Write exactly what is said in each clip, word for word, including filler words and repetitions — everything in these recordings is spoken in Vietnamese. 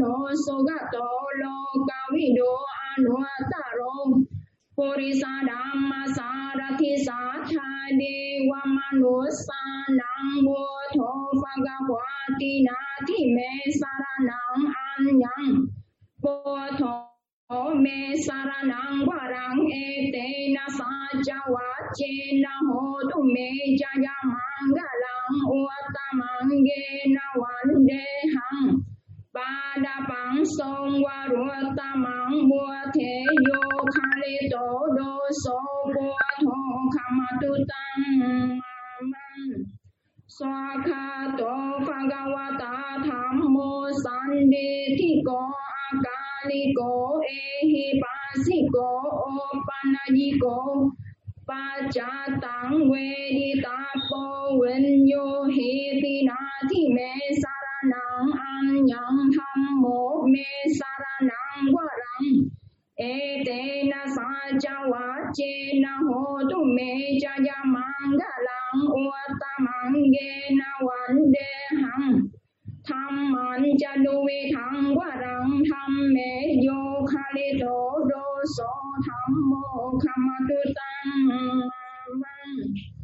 no sogato loka vido anuataro Purisa dhamma sarati sathade wamanusanang bodho bhagavati nati me saranang anyang bodho me saranang varang etena sajavachena hotu me jaya mangalang utamangena vandehang Padapang song warutamang buathe yo khalito doso buatho kamatutang mamang swakhato bhagavata dhammo sandithiko akaliko ehipasiko opanayiko pacatang veditapo vinyo hiti nati me saranang anyang dhammo me saranang varang etena sajavachena hotu me jaya mangalang utamangena vandehang Thamman jaduvithang varang dhamme yo khalito doso dhammo kamatutang mamang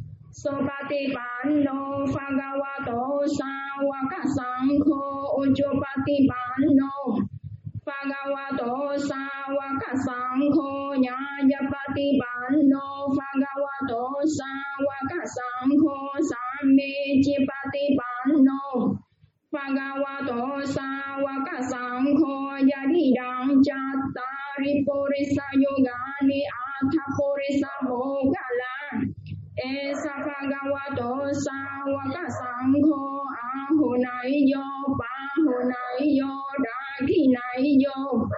Sopatipanno bhagavato sāvaka saṅkho Ujjopatipanno bhagavato sāvaka saṅkho Nyājapatipanno bhagavato sāvaka saṅkho Sammecchipatipanno bhagavato sāvaka saṅkho Yadidang cattari purisa yogani atha purisa mogala Esa bhagavato sāvaka saṅkho ahunaiyo pahunaiyo dakinaiyo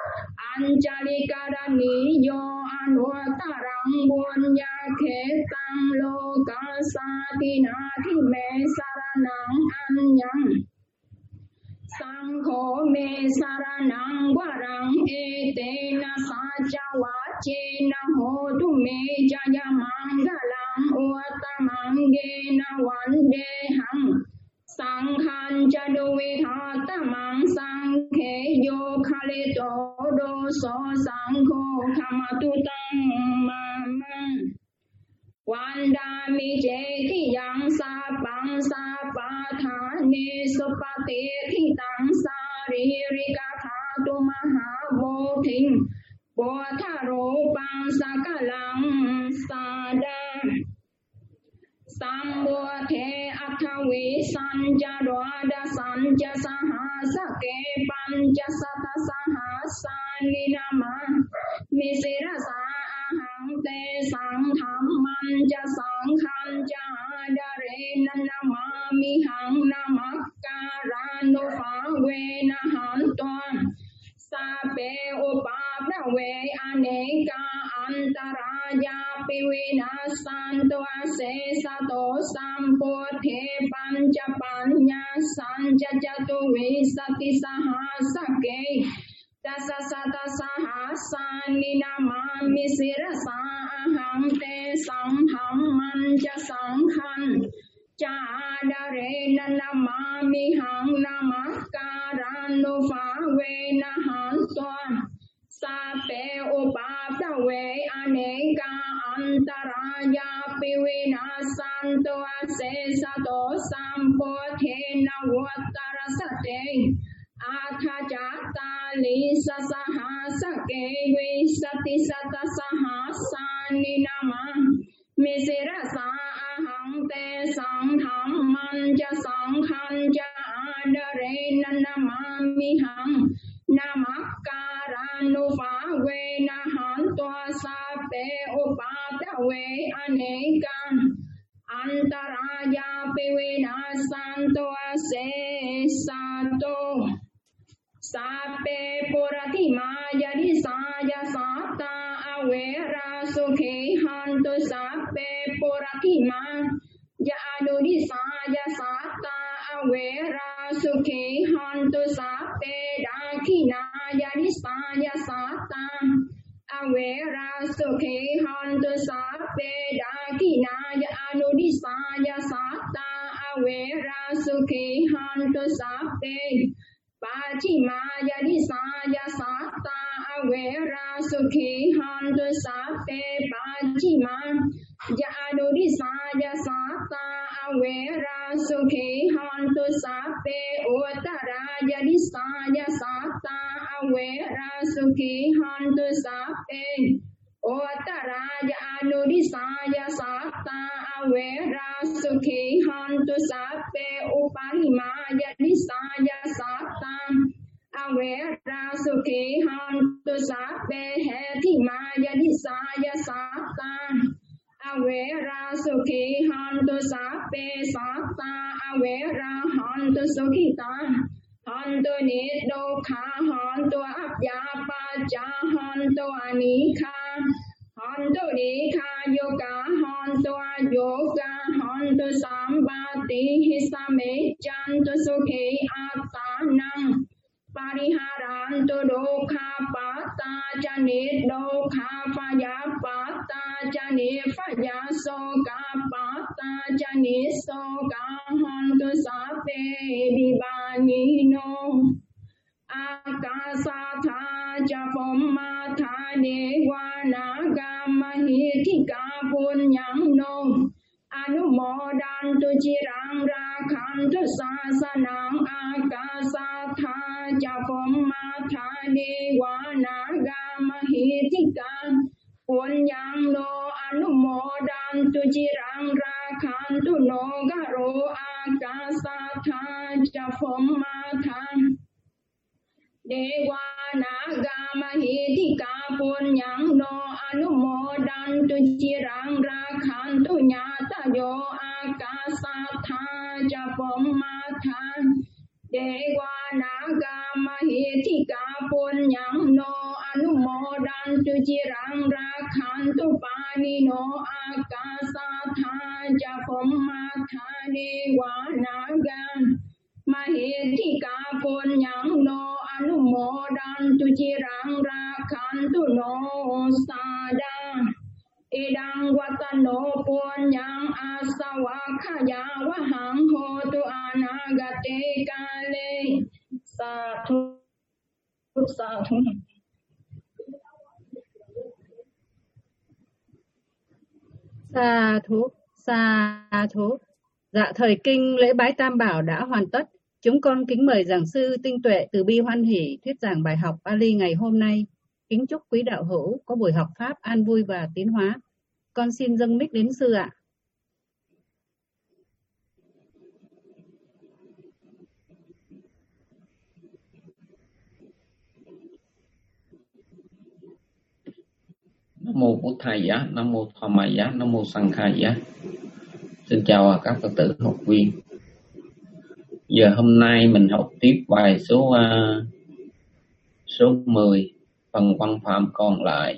anjalikaraniyo anutarang bunya khetang lokasati nati me saranang anyang Saṅkho me saranang varang etena sajavachena hotu me jaya mangalang utamangena vandehang Saṅkhaṃ jaduvithatamang saṅkhe yo khalito doso saṅkho kamatutang mamang Vandami jetiyang sapang sapathane supatethitang saririka khatu mahabodhing bodharupang sakalang sada Sambodhe athavi sanja dvada sanja sahasake panja sata sahasani nama misirasa ahang te sangham manja sangham jadarena namami hang namakkaranu phāvena hantuam Sape upaprave aneka antaraya pivinasantu asesato sampodhe panca panya sanja jatu visati sahasake Dasa sata sahasani namami sirasa aham te sangham manja sangham Jadarena namami hang namakkaranu phāvena hantuam Sape upaprave aneka antaraya pivinasantu asesato sampodhe navuttarasate Atha jatali sasahasake visati sata sahasani nama misirasa aham te sangham manja sangham jadarena namami hang namakkaranu phāvena hantua sape upaprave aneka antaraya pivinasantu asesato Sape puratima yadi saya sata awera sukhe hantu sape puratima yadu di saya sata awera sukhe hantu sape dakina yadi saya sata awera sukhe hantu sape dakina yadu di saya sata awera sukhe hantu sape Pachima yadi Yadi Saya Sata Awera Sukhi Hantu Sape Pajima Yadudi Saya Sata Awera Sukhi Hantu Sape Uttara Yadi Saya Sata Awera Sukhi Hantu Sape Uttara Yadudi Saya Sata Awera Sukhi Hantu Sape Uparima Yadi Saya Sata Awera Sukhi Hantu Sape Hetima Yadi Saya Sata Awera Sukhi Hantu Sape Sata Awera Hantu Sukhita Hantu Nidokha Hantu Abhyapacha Hantu Anikha Hantu Nikha Yoga Hantu Ayoga Hantu Sambati Hisame Chantu Sukhi Atanam Pariharantu Dokha Pata Janit Dokha Paya Pata Janit Paya Soka Pata Janit Soka Hantu Sape Vivanino Akasatha Japomata Dewana Mahitika Punyang No Anumodantu Jirang Rakhantu Sasanang Akasatha Japomata Dewana Mahitika Punyang No Anumodantu Jirang Rakhantu No Garo Akasatha Japomata Dewana Mahitika Punyang No Anumodantu Jirang Rakhantu Nyata Yo Akasatha Japomata Dewana Mahitika Punyang No Anumodantu Jirang Rakhantu Pani No Akasatha Japomata Dewana Mahitika Punyang No Anumodantu Jirang Rakhantu No Sada Idang Watano Punyang Asawakhaya Wahang Hotu Anagate Kale Sadhu Sadhu. Sa thú, sa thú. Dạ thời kinh lễ bái Tam Bảo đã hoàn tất. Chúng con kính mời giảng sư Tinh Tuệ từ bi hoan hỷ thuyết giảng bài học Pali ngày hôm nay. Kính chúc quý đạo hữu có buổi học pháp an vui và tiến hóa. Con xin dâng mic đến sư ạ. Nam mô Bụt Thầy Giá, Nam mô Thoa Mại Giá, Nam mô Sang Khai Giá. Xin chào các Phật tử học viên. Giờ hôm nay mình học tiếp bài số uh, số mười, phần văn phạm còn lại.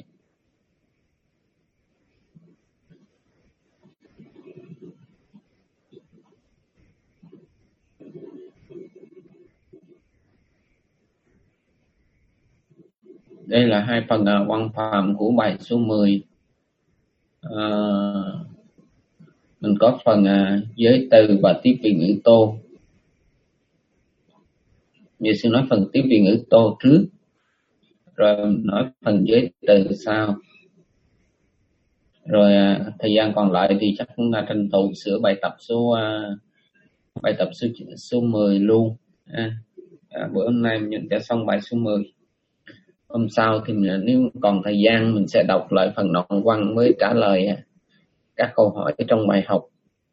Đây là hai phần uh, văn phạm của bài số mười. Uh, mình có phần uh, giới từ và tiếp vị ngữ tô. Giờ xin nói phần tiếp vị ngữ tô trước, rồi nói phần giới từ sau. Rồi uh, thời gian còn lại thì chắc chúng ta tranh thủ sửa bài tập số uh, bài tập số số mười luôn. À, à, bữa hôm nay mình sẽ xong bài số mười. Hôm sau thì mình, nếu còn thời gian mình sẽ đọc lại phần đoạn văn mới trả lời uh, các câu hỏi trong bài học.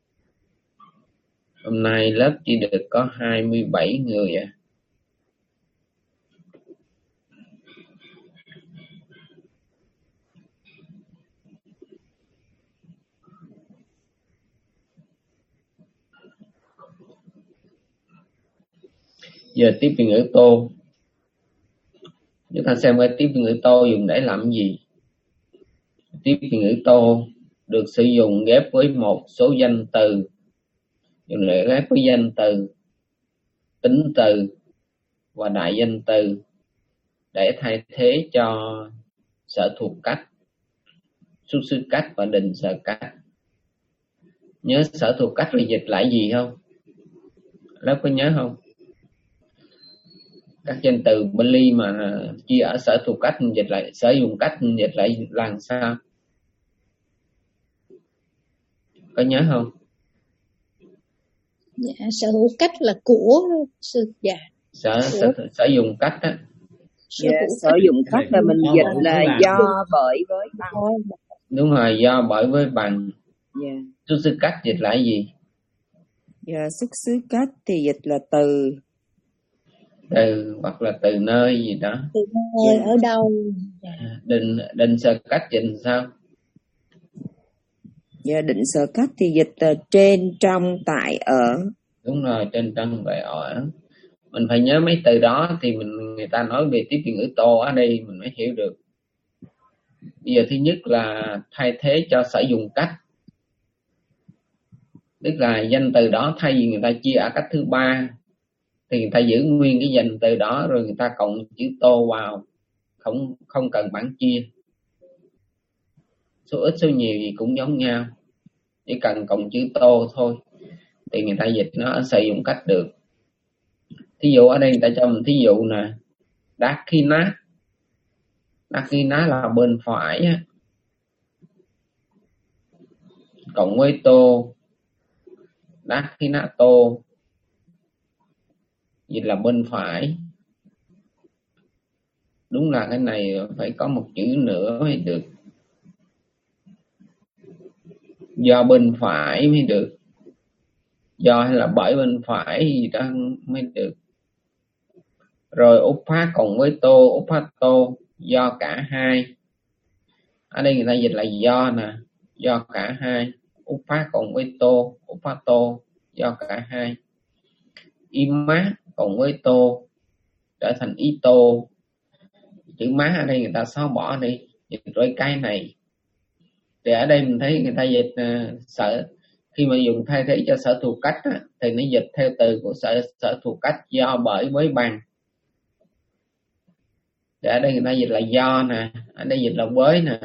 Hôm nay lớp chỉ được có hai mươi bảy người à. Giờ tiếp vị ngữ tô. Chúng ta xem cái tiếp vị ngữ tô dùng để làm gì. Tiếp vị ngữ tô được sử dụng ghép với một số danh từ, dùng để ghép với danh từ, tính từ và đại danh từ để thay thế cho sở thuộc cách, xuất xứ cách và định sở cách. Nhớ sở thuộc cách là dịch lại gì không? Lớp có nhớ không? các danh từ Bali mà chia ở sở thuộc cách dịch lại sở dùng cách dịch lại là sao, có nhớ không? Dạ, sở hữu cách là của sư. Dạ, sở sở, sở dùng cách á. sở Dạ, hữu sử cách dụng cách là mình Do dịch bởi là với bằng. do bởi với bằng. Đúng rồi, do bởi với bằng. Dạ. Xuất xứ cách dịch là gì? Dạ, xuất xứ cách thì dịch là từ. Từ hoặc là từ nơi gì đó. từ nơi ở đâu. Dạ. Định định sở cách dịch sao? Dạ, định sở cách thì dịch là trên, trong, tại, ở. Đúng rồi, trên, trong, tại, ở. Mình phải nhớ mấy từ đó thì mình người ta nói về tiếp viên ngữ tô ở đây mình mới hiểu được. Bây giờ thứ nhất là thay thế cho sở dùng cách, tức là danh từ đó thay vì người ta chia ở cách thứ ba thì người ta giữ nguyên cái danh từ đó rồi người ta cộng chữ tô vào, không không cần bảng chia. Số ít số nhiều gì cũng giống nhau, chỉ cần cộng chữ tô thôi thì người ta dịch nó ở sử dụng cách được. Thí dụ ở đây người ta cho mình thí dụ nè, Dakina. Dakina là bên phải á, cộng với tô, Dakina tô dịch là bên phải. Đúng là cái này phải có một chữ nữa mới được, do bên phải mới được, do hay là bởi bên phải gì đó mới được. Rồi upha cộng với tô, upato do cả hai. Ở đây người ta dịch là do nè, do cả hai. Upha cộng với tô, upato do cả hai. Ima cộng với tô trở thành ý tô. Chữ má ở đây người ta xóa bỏ đi, dịch với cái này. Thì ở đây mình thấy người ta dịch uh, sở, khi mà dùng thay thế cho sở thuộc cách á, thì nó dịch theo từ của sở sở thuộc cách do bởi với bằng. Thì ở đây người ta dịch là do nè, ở đây dịch là với nè.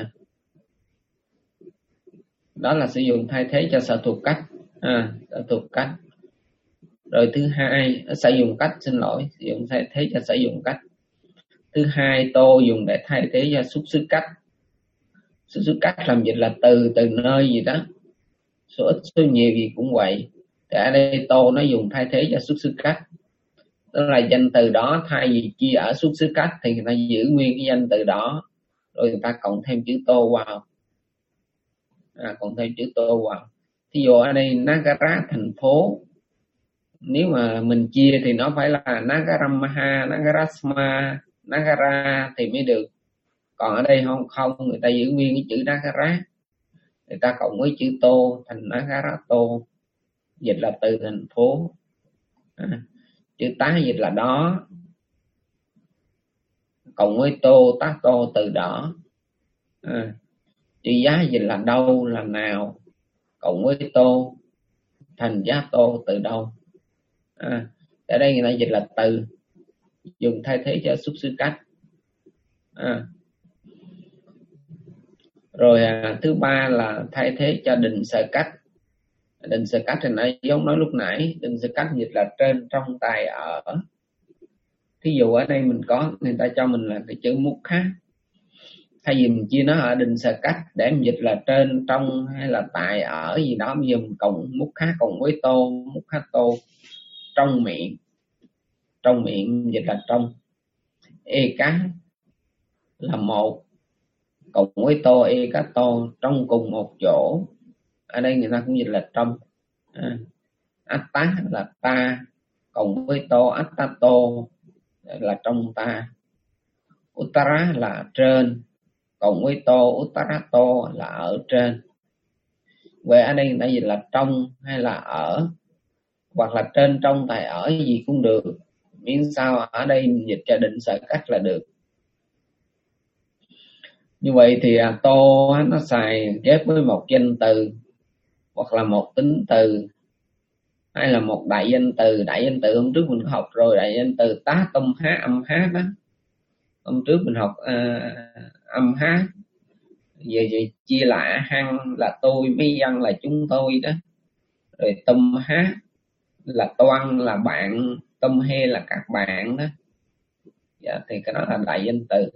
Đó là sử dụng thay thế cho sở thuộc cách, à, sở thuộc cách. Rồi thứ hai, sử dụng cách, xin lỗi, sử dụng thay thế cho sử dụng cách. Thứ hai, tô dùng để thay thế cho xuất xứ cách. Xuất xứ cách làm dịch là từ, từ nơi gì đó. Số ít số nhiều gì cũng vậy. Thì ở đây tô nó dùng thay thế cho xuất xứ cách. Tức là danh từ đó thay vì chia ở xuất xứ cách thì người ta giữ nguyên cái danh từ đó, rồi người ta cộng thêm chữ tô vào, à, cộng thêm chữ tô vào. Thí dụ ở đây Nagara thành phố, nếu mà mình chia thì nó phải là Nagaramaha, Nagarasma, Nagara thì mới được. Còn ở đây không, không người ta giữ nguyên cái chữ Nagara, người ta cộng với chữ tô thành Nagarato, dịch là từ thành phố. À, chữ tá dịch là đó, cộng với tô, tá tô từ đó. À, chữ giá dịch là đâu, là nào, cộng với tô thành giá tô từ đâu. À, ở đây người ta dịch là từ, dùng thay thế cho xuất xứ cách. À, rồi à, thứ ba là thay thế cho định sở cách. Định sở cách thì nãy giống nói lúc nãy, định sở cách dịch là trên, trong, tại, ở. Thí dụ ở đây mình có, người ta cho mình là cái chữ mukha, thay vì mình chia nó ở định sở cách để mình dịch là trên, trong hay là tại, ở gì đó, bây giờ mình cộng mukha cộng với tô, mukha tô, trong miệng. Trong miệng dịch là trong. E cá là một, cộng với tô, e cá tô, trong cùng một chỗ. Ở đây người ta cũng dịch là trong. À, atta là ta, cộng với tô, attato là trong ta. Uttara là trên, cộng với tô, uttarato là ở trên. Vậy ở đây người ta dịch là trong hay là ở, hoặc là trên, trong, tại, ở gì cũng được, miễn sao ở đây mình dịch cho định sở cách là được. Như vậy thì à, tô nó xài ghép với một danh từ hoặc là một tính từ hay là một đại danh từ. Đại danh từ hôm trước mình có học rồi, đại danh từ tá, tâm, há, âm, há đó. Hôm trước mình học à, âm há, về, về chia là hăng là tôi, mấy dân là chúng tôi đó. Rồi tâm há là toan là bạn, tâm he là các bạn đó. Dạ, thì cái đó là đại danh từ,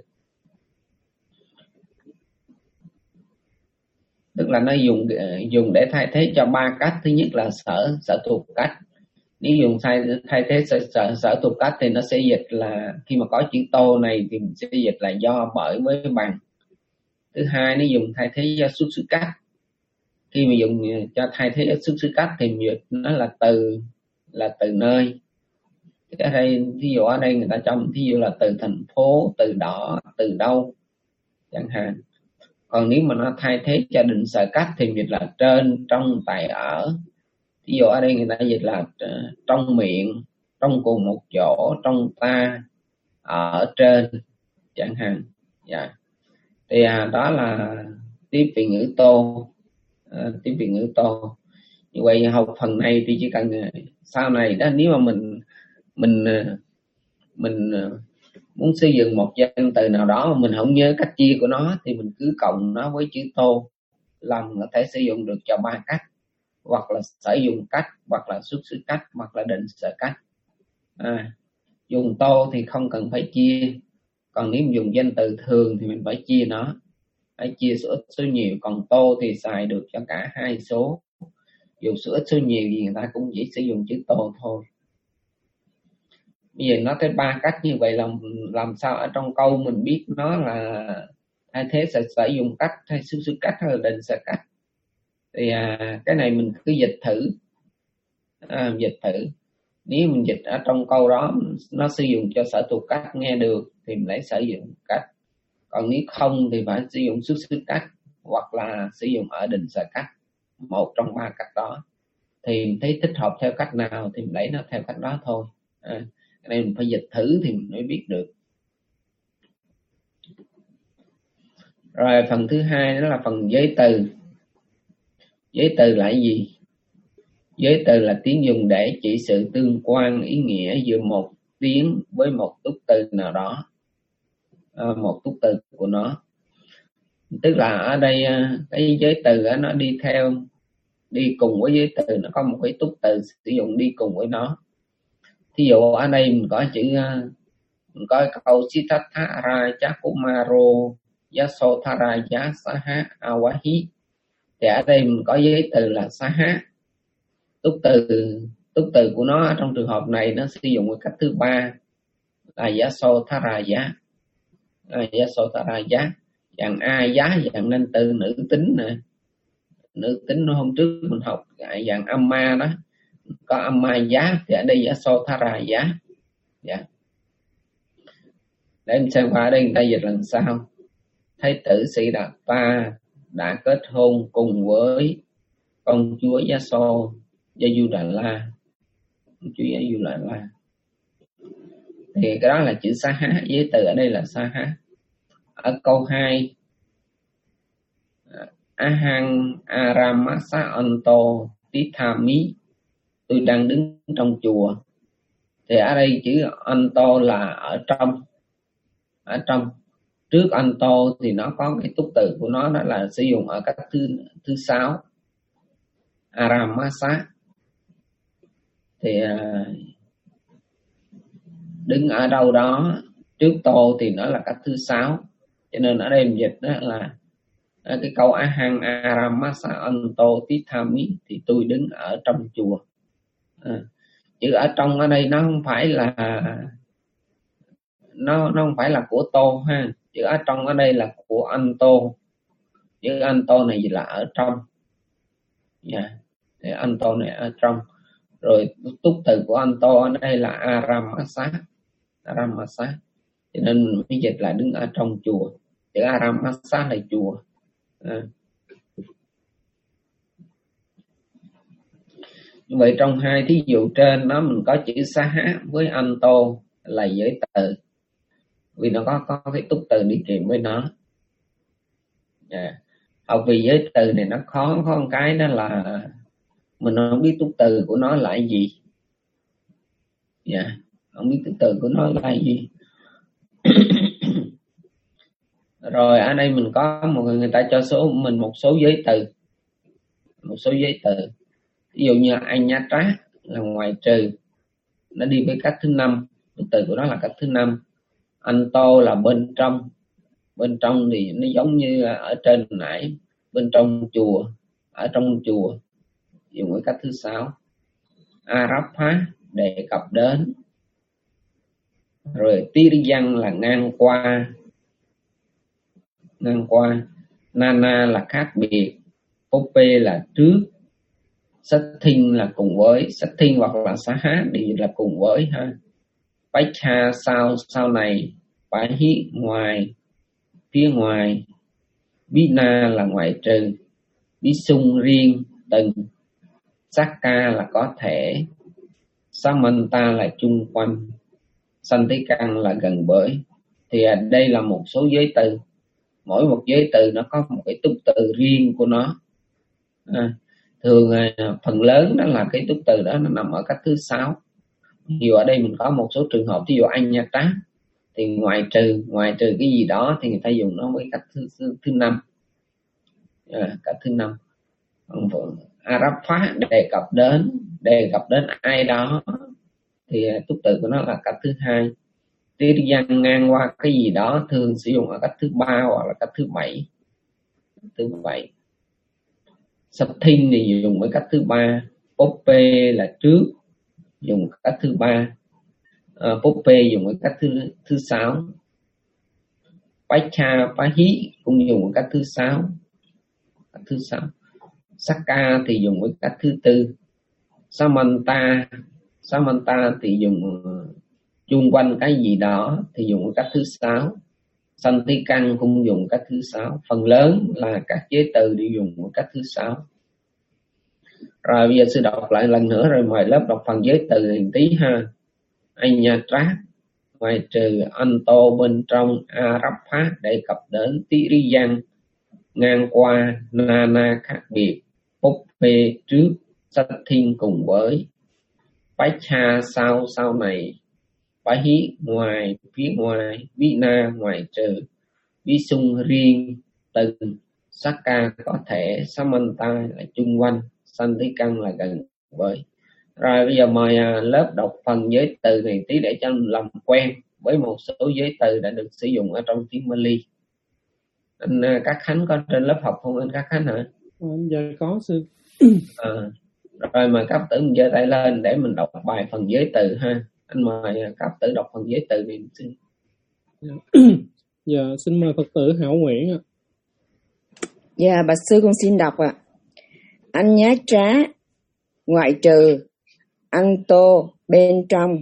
tức là nó dùng dùng để thay thế cho ba cách. Thứ nhất là sở sở thuộc cách. Nếu dùng thay thay thế sở, sở, sở thuộc cách thì nó sẽ dịch là khi mà có chữ tô này thì mình sẽ dịch là do, bởi, với, bằng. Thứ hai, nó dùng thay thế cho xuất xứ cách. Khi mà dùng cho thay thế cho xuất xứ cách thì mình dịch nó là từ, là từ nơi. Ở đây ví dụ ở đây người ta cho ví dụ là từ thành phố, từ đỏ, từ đâu chẳng hạn. Còn nếu mà nó thay thế cho định sở cách thì dịch là trên, trong, tại, ở. Ví dụ ở đây người ta dịch là trong miệng, trong cùng một chỗ, trong ta, ở trên chẳng hạn. Dạ. Thì à, đó là tiếp vị ngữ tô. À, tiếp vị ngữ tô. Như vậy học phần này thì chỉ cần sau này đó, nếu mà mình mình mình muốn xây dựng một danh từ nào đó mà mình không nhớ cách chia của nó thì mình cứ cộng nó với chữ tô, làm có thể sử dụng được cho ba cách, hoặc là sử dụng cách, hoặc là xuất xứ cách, hoặc là định sở cách. À, dùng tô thì không cần phải chia, còn nếu dùng danh từ thường thì mình phải chia nó, phải chia số ít số nhiều. Còn tô thì xài được cho cả hai số, dù số ít số nhiều gì người ta cũng chỉ sử dụng chữ tô thôi. Bây giờ nó tới ba cách như vậy, làm làm sao ở trong câu mình biết nó là thay thế sẽ sử dụng cách, hay xuất xứ cách, hay là định sở cách. Thì à, cái này mình cứ dịch thử, à, dịch thử. Nếu mình dịch ở trong câu đó nó sử dụng cho sở thuộc cách nghe được thì mình lấy sử dụng cách, còn nếu không thì phải sử dụng xuất xứ cách, hoặc là sử dụng ở định sở cách, một trong ba cách đó. Thì mình thấy thích hợp theo cách nào thì mình lấy nó theo cách đó thôi. À, cái này mình phải dịch thử thì mình mới biết được. Rồi phần thứ hai đó là phần giới từ. Giới từ là cái gì? Giới từ là tiếng dùng để chỉ sự tương quan ý nghĩa giữa một tiếng với một túc từ nào đó, à, một túc từ của nó. Tức là ở đây cái giới từ đó, nó đi theo, đi cùng với giới từ, nó có một cái túc từ sử dụng đi cùng với nó. Thí dụ ở đây mình có chữ, mình có câu Siddhartha Raja Kumaro Yasothara Yasaha Awahi, thì ở đây mình có giới từ là Saha. Túc từ túc từ của nó trong trường hợp này nó sử dụng cái cách thứ ba là Yasothara Ya, à, Yasothara Ya, dạng a giá, dạng nên từ nữ tính nè, nữ tính hôm trước mình học dạng âm ma đó, có âm ma giá, thì ở đây Yasothara giá. Dạ. Để mình xem qua ở đây người ta dịch lần sau. Thái tử Sĩ Đạt Ta đã kết hôn cùng với công chúa Yaso Yajudala, công chúa Yajudala. Thì cái đó là chữ Saha, giới từ ở đây là Saha. Ở câu hai, Ahang Aramasa Anto Tithami, tôi đang đứng trong chùa. Thì ở đây chữ Anto là ở trong, ở trong. Trước Anto thì nó có cái túc từ của nó, đó là sử dụng ở cách thứ thứ sáu, Aramasa. Thì đứng ở đâu đó trước tô thì nó là cách thứ sáu, cho nên ở đây mình dịch đó là cái câu Ahang Aramasa Anto Tithami, thì tôi đứng ở trong chùa. À, chữ ở trong ở đây nó không phải là nó nó không phải là của tô ha. Chữ ở trong ở đây là của Anto. Chữ Anto này là ở trong. Dạ. Yeah. Anto này ở trong. Rồi túc từ của Anto ở đây là Aramasa. Aramasa. Cho nên mình mới dịch là đứng ở trong chùa. Chữ Aramasa là chùa. À. Như vậy trong hai thí dụ trên đó mình có chữ Saha với Anto là giới từ, vì nó có có cái túc từ đi kèm với nó. Yeah. Học vì giới từ này nó khó có một cái đó là mình không biết túc từ của nó là gì. Dạ, yeah. Không biết túc từ của nó là gì. Rồi ở đây mình có một người, người ta cho số mình một số giới từ, một số giới từ. Ví dụ như Anyatra là ngoài trừ, nó đi với cách thứ năm, túc từ của nó là cách thứ năm. Anh tô là bên trong. Bên trong thì nó giống như ở trên nãy, bên trong chùa, ở trong chùa, dùng cái cách thứ sáu. Arapha đề cập đến. Rồi Tiriyan là ngang qua, ngang qua. Nana là khác biệt. Pope là trước. Sathin là cùng với. Sathin hoặc là Saha đều là cùng với ha. Pacha sau, sau này. Pahi ngoài, phía ngoài. Bina là ngoại trừ. Bisung riêng, từng. Sakka là có thể. Samanta là chung quanh. Santikan là gần bởi. Thì đây là một số giới từ. Mỗi một giới từ nó có một cái túc từ riêng của nó. À, thường phần lớn đó là cái túc từ đó nó nằm ở cách thứ sáu. Dù ở đây mình có một số trường hợp, ví dụ anh nha trá thì ngoại trừ ngoại trừ cái gì đó thì người ta dùng nó với cách thứ thứ, thứ năm. À, cách thứ năm. Arapha đề cập đến đề cập đến ai đó thì túc từ của nó là cách thứ hai. Tiriyan ngang qua cái gì đó thường sử dụng ở cách thứ ba hoặc là cách thứ bảy. Thứ bảy. Sathin thì dùng với cách thứ ba. Pope là trước, dùng cách thứ ba. Uh, Pope dùng với cách thứ thứ sáu. Pacha, Pahi cũng dùng với cách thứ sáu. Cách thứ sáu. Sakka thì dùng với cách thứ tư. Samanta, Samanta thì dùng chung quanh cái gì đó thì dùng với cách thứ sáu. Santikan cũng dùng cách thứ sáu. Phần lớn là các giới từ đều dùng với cách thứ sáu. Rồi bây giờ sư đọc lại lần nữa rồi mời lớp đọc phần giới từ liền tí ha. Anyatra ngoài trừ, Anto bên trong, Arapha đề cập đến, Tiriyan ngang qua, Nana khác biệt, Poppe trước, Sathin cùng với, Pacha sau sau này, Pahi ngoài phía ngoài, Vina ngoài trừ, Visung riêng từng, Sakka có thể, Samanta là chung quanh, Santikan là gần với. Rồi bây giờ mời lớp đọc phần giới từ này tí để cho làm quen với một số giới từ đã được sử dụng ở trong tiếng Pali. Anh Các Khánh có trên lớp học không anh Các Khánh hả? Ờ, dạ có sư. À, rồi mời các tử mình giơ tay lên để mình đọc bài phần giới từ ha. Anh mời các tử đọc phần giới từ này xin. Dạ. Dạ xin mời Phật tử Hảo Nguyễn ạ. Dạ bà sư con xin đọc ạ. Anh nhá trá ngoại trừ, Anto bên trong,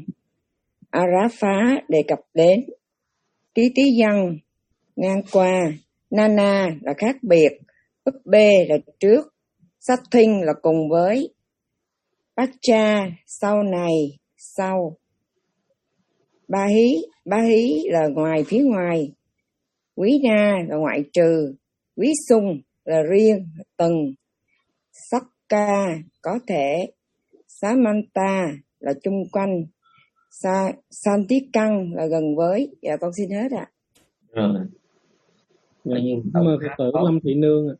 Arapha đề cập đến, Tí tí dân ngang qua, Nana là khác biệt, Uppe là trước, Sathin là cùng với, Pacha sau này, sau, Bahi, Bahi là ngoài phía ngoài, Quý Na là ngoại trừ, Quý Sung là riêng, từng, Sakka có thể, Samanta là chung quanh, Sa, Santikan là gần với. Dạ con xin hết ạ. Rồi. Dạ, mời Phật tử Lâm Thị Nương ạ.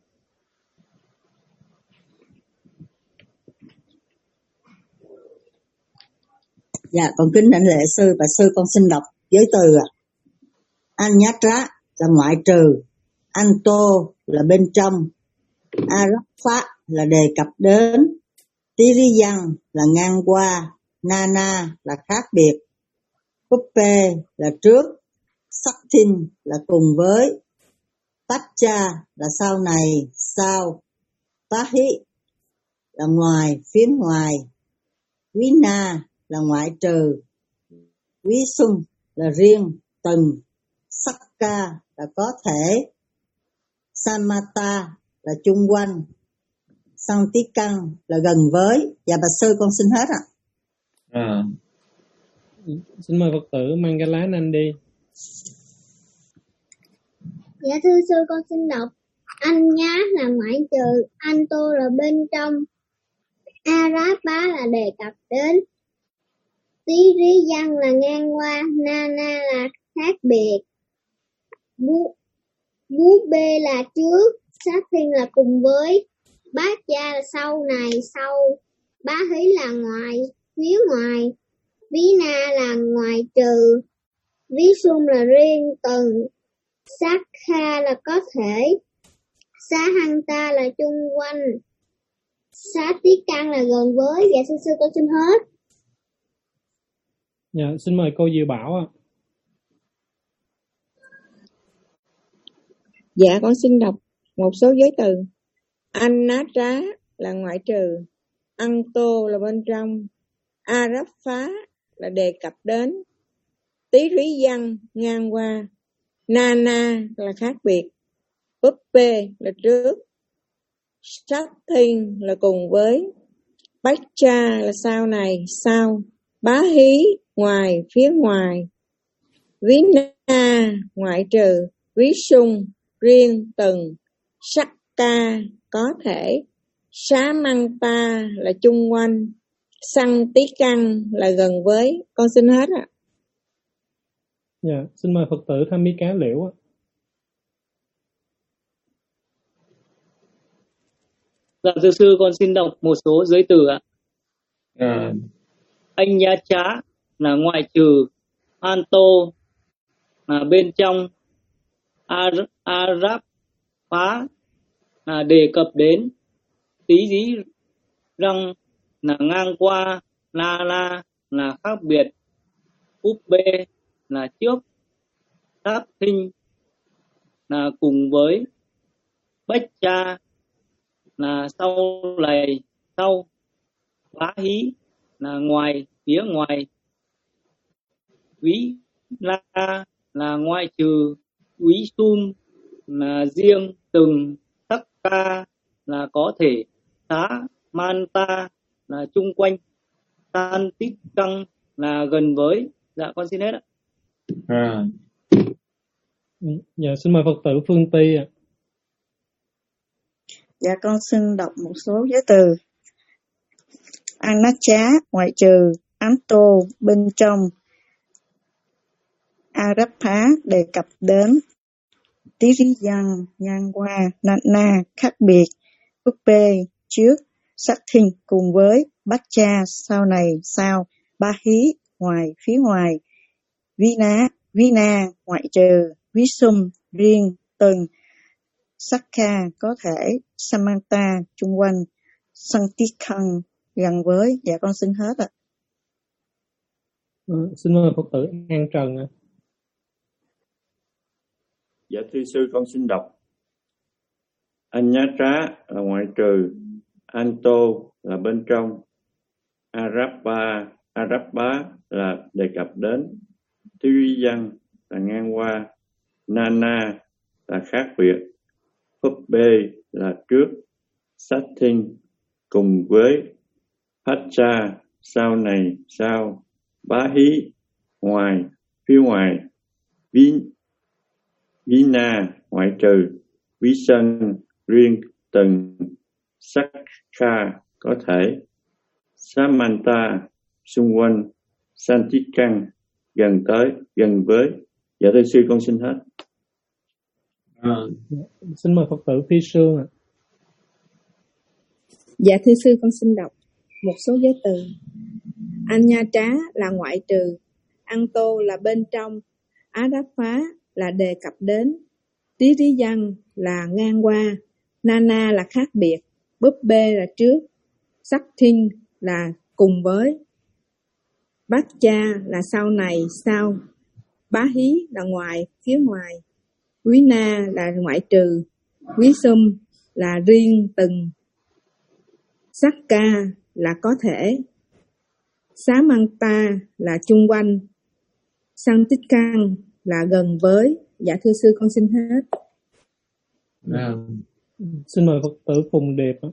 Dạ con kính đảnh lễ sư và sư con xin đọc giới từ ạ. Anyatra là ngoại trừ, Anto là bên trong, Arapha là đề cập đến, Tiriyan là ngang qua, Nana là khác biệt, Puppe là trước, Sathin là cùng với, Pacha là sau này, sau, Pahi là ngoài, phía ngoài, Vina là ngoại trừ, Visum là riêng, từng, Sakka là có thể, Samata là chung quanh, Santikan là gần với. Dạ bà sư con xin hết ạ. À. Xin mời Phật tử Mangala Nandi. Dạ thưa sư con xin đọc. Anh nhá là ngoại trừ, Anto là bên trong, Arapha là đề cập đến, Tiriyan là ngang qua, Nana là khác biệt, Bú bê là trước, Sathin là cùng với, Bát cha là sau này, sau, Bá hí là ngoài, phía ngoài, Vina là ngoài trừ, Ví sung là riêng, từng, sát kha là có thể, xá hăng ta là chung quanh, xá tiết căn là gần với. Dạ thưa sư con xin hết. Dạ, xin mời cô Diệu Bảo ạ. Dạ con xin đọc một số giới từ. Anh ná trá là ngoại trừ, ăn tô là bên trong, a rắp phá là đề cập đến, tí rí văn ngang qua, na na là khác biệt, búp bê là trước, sát thiên là cùng với, bách cha là sau này sau, bá hí ngoài phía ngoài, ví na ngoại trừ, ví sung riêng từng, sắc ca có thể, xá măng ta là chung quanh, xăng tí căn là gần với. Con xin hết ạ. Dạ, xin mời Phật tử Tham Mi Cá Liễu ạ. Dạ thưa sư con xin đọc một số giới từ ạ. À, Anh nhá trá là ngoại trừ, an tô là bên trong, Arab phá là đề cập đến, tí dí răng là ngang qua, la la là khác biệt, úp bê là trước, sát thinh là cùng với, bách cha là sau này sau, bá hí là ngoài phía ngoài, ví la là ngoại trừ, quý sum là riêng từng, sắc ca là có thể, xá man ta là chung quanh, san tích căng là gần với. Dạ con xin hết ạ. à. Dạ, xin mời Phật tử Phương Ti ạ. Dạ con xin đọc một số giới từ. Ăn nát chá ngoại trừ, ám tô bên trong, Arabha đề cập đến, tí rí văn ngang qua, na na khác biệt, búp bê trước, sắc thinh cùng với, bát cha sau này sau, ba hí ngoài phía ngoài, ví ná ví na ngoại trừ, ví sum riêng từng, sắc kha có thể, samanta chung quanh, santikhan gần với. Dạ con xin hết ạ. À, xin mời Phật tử An Trần ạ. Dạ thưa sư con xin đọc. Anh nhá trá là ngoại trừ, an tô là bên trong, Arabba Arabba là đề cập đến, tí rí văn là ngang qua, nana là khác biệt, phấp bê là trước, sát thinh cùng với, pacha sau này sau, bá hí ngoài phía ngoài, ví ví na ngoại trừ, ví sân riêng từng, sắc kha có thể, samanta xung quanh, santikhan gần tới gần với. Dạ thưa sư con xin hết. À, xin mời Phật tử Phi Sương ạ. Dạ thưa sư con xin đọc một số giới từ. Anh nha trá là ngoại trừ, ăn tô là bên trong, á đáp phá là đề cập đến, tí rí văn là ngang qua, nana là khác biệt, búp bê là trước, sắc thinh là cùng với, bát cha là sau này sau, bá hí là ngoài phía ngoài, quý na là ngoại trừ, quý sum là riêng từng, sắc ca là có thể, xá măng ta là chung quanh, sang tích căn là gần với. Dạ thưa sư con xin hết. À, xin mời Phật tử Phùng Điệp ạ.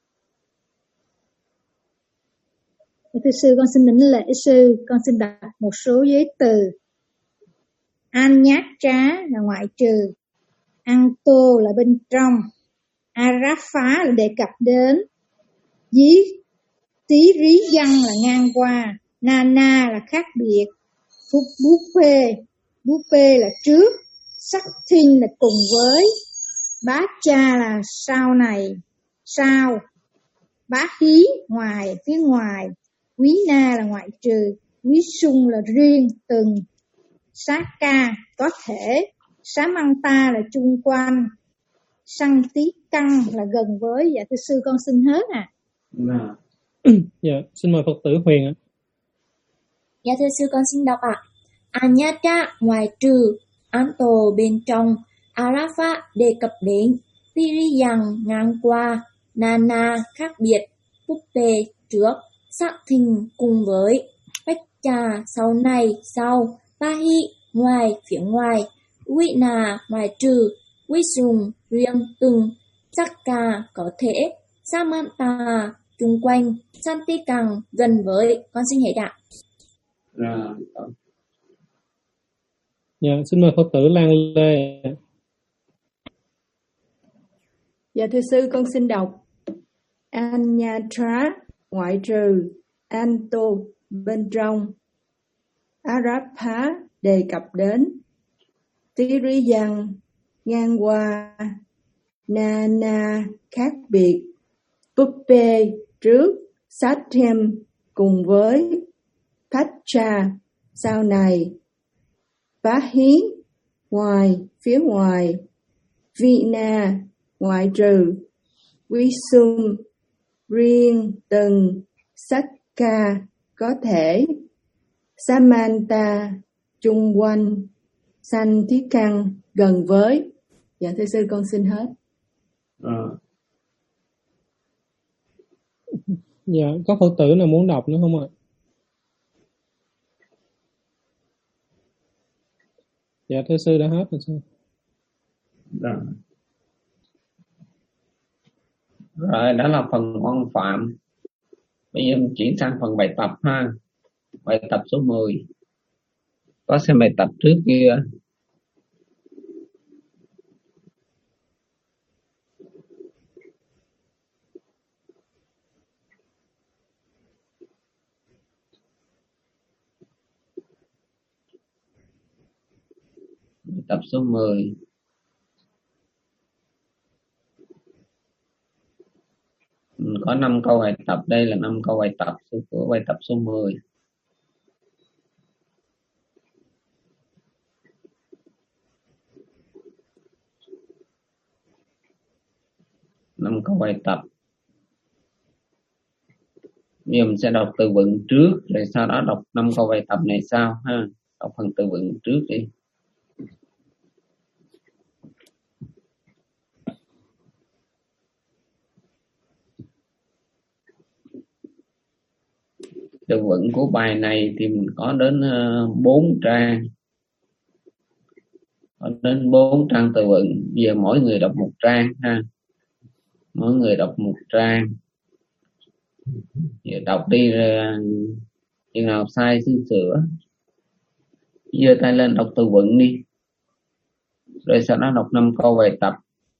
Thưa sư con xin đảnh lễ sư, con xin đọc một số giới từ. An nhát trá là ngoại trừ, ăn tô là bên trong, Arab phá là đề cập đến, dí tí rí văn là ngang qua, nana là khác biệt, phúc búp phê, búp phê là trước, sắc thinh là cùng với, bá cha là sau này sau, bá hí ngoài phía ngoài, quý na là ngoại trừ, quý sung là riêng từng, Saka có thể, Samanta là chung quanh, Santi Căng là gần với. Dạ thưa sư con xin hết à. Dạ, xin mời Phật tử Huyền ạ. Dạ thưa sư con xin đọc ạ. Anyata ngoài trừ, Anto bên trong, Arafa đề cập đến, Tiriyan ngang qua, Nana khác biệt, Puppe trước, Sắc thình cùng với, Pecha sau này sau, Pahi ngoài phía ngoài, Wina ngoài trừ, Wisum riêng từng, Sakka có thể, Samanta chung quanh, Santikang gần với. Con xin hết ạ. Rồi. Dạ, xin mời Phật tử Lan Lê. Dạ thưa sư con xin đọc. Anyatra ngoại trừ, Anto bên trong, Arapha đề cập đến, Tiriyan ngang qua, Nana khác biệt, Puppe trước, Satyam cùng với, Pacha sau này, Pahi ngoài phía ngoài, Vina ngoại trừ, Visum riêng từng, Sakka có thể, Samanta chung quanh, Santikang gần với. Dạ thưa sư con xin hết. À. Dạ, có Phật tử nào muốn đọc nữa không ạ? Dạ thưa sư đã hết rồi sư. Rồi. Rồi, đó là phần quan phạm. Bây giờ mình chuyển sang phần bài tập ha. Bài tập số mười. Có xem bài tập trước kia. Bài tập số mười. Mình có năm câu bài tập, đây là năm câu bài tập của bài tập số mười. Năm câu bài tập. Bây giờ mình sẽ đọc từ vựng trước, rồi sau đó đọc năm câu bài tập này sau ha. Đọc phần từ vựng trước đi. Từ vựng của bài này thì mình có đến bốn uh, trang. Có đến bốn trang từ vựng. Bây giờ mỗi người đọc một trang ha. Mỗi người đọc một trang. Giờ đọc đi rồi chừng nào sai xin sửa. Giơ tay lên đọc từ vựng đi. Rồi sau đó đọc năm câu bài tập.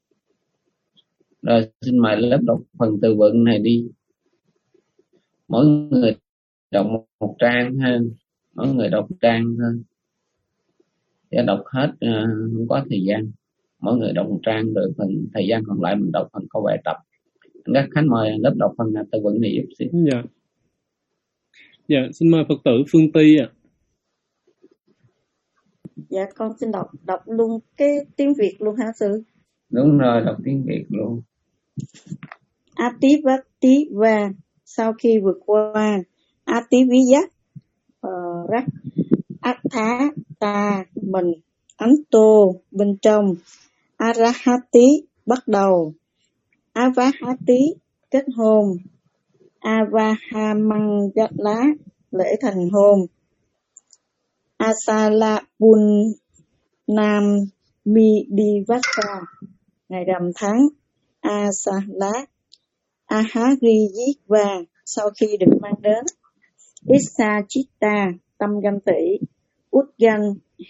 Rồi xin mời lớp đọc phần từ vựng này đi. Mỗi người đọc một, một trang ha. Mỗi người đọc một trang thôi. Để đọc hết uh, không có thời gian. Mỗi người đọc một trang rồi phần thời gian còn lại mình đọc phần câu bài tập. Các khách mời lớp đọc phần từ vựng này giúp xin. Dạ. Dạ, xin mời Phật tử Phương Ty ạ. À. Dạ con xin đọc đọc luôn cái tiếng Việt luôn hả sư? Đúng rồi, đọc tiếng Việt luôn. Ativativa sau khi vượt qua, Ativiyat uh, rắc, Atha ta mình, Anto bên trong, Arahati bắt đầu, Avahati kết hôn, Avahamangala lễ thành hôn, Asalapun Nam Midivasa ngày rằm tháng, Asala Ahariyiva sau khi được mang đến, Isachita tâm ganh tị, Udgan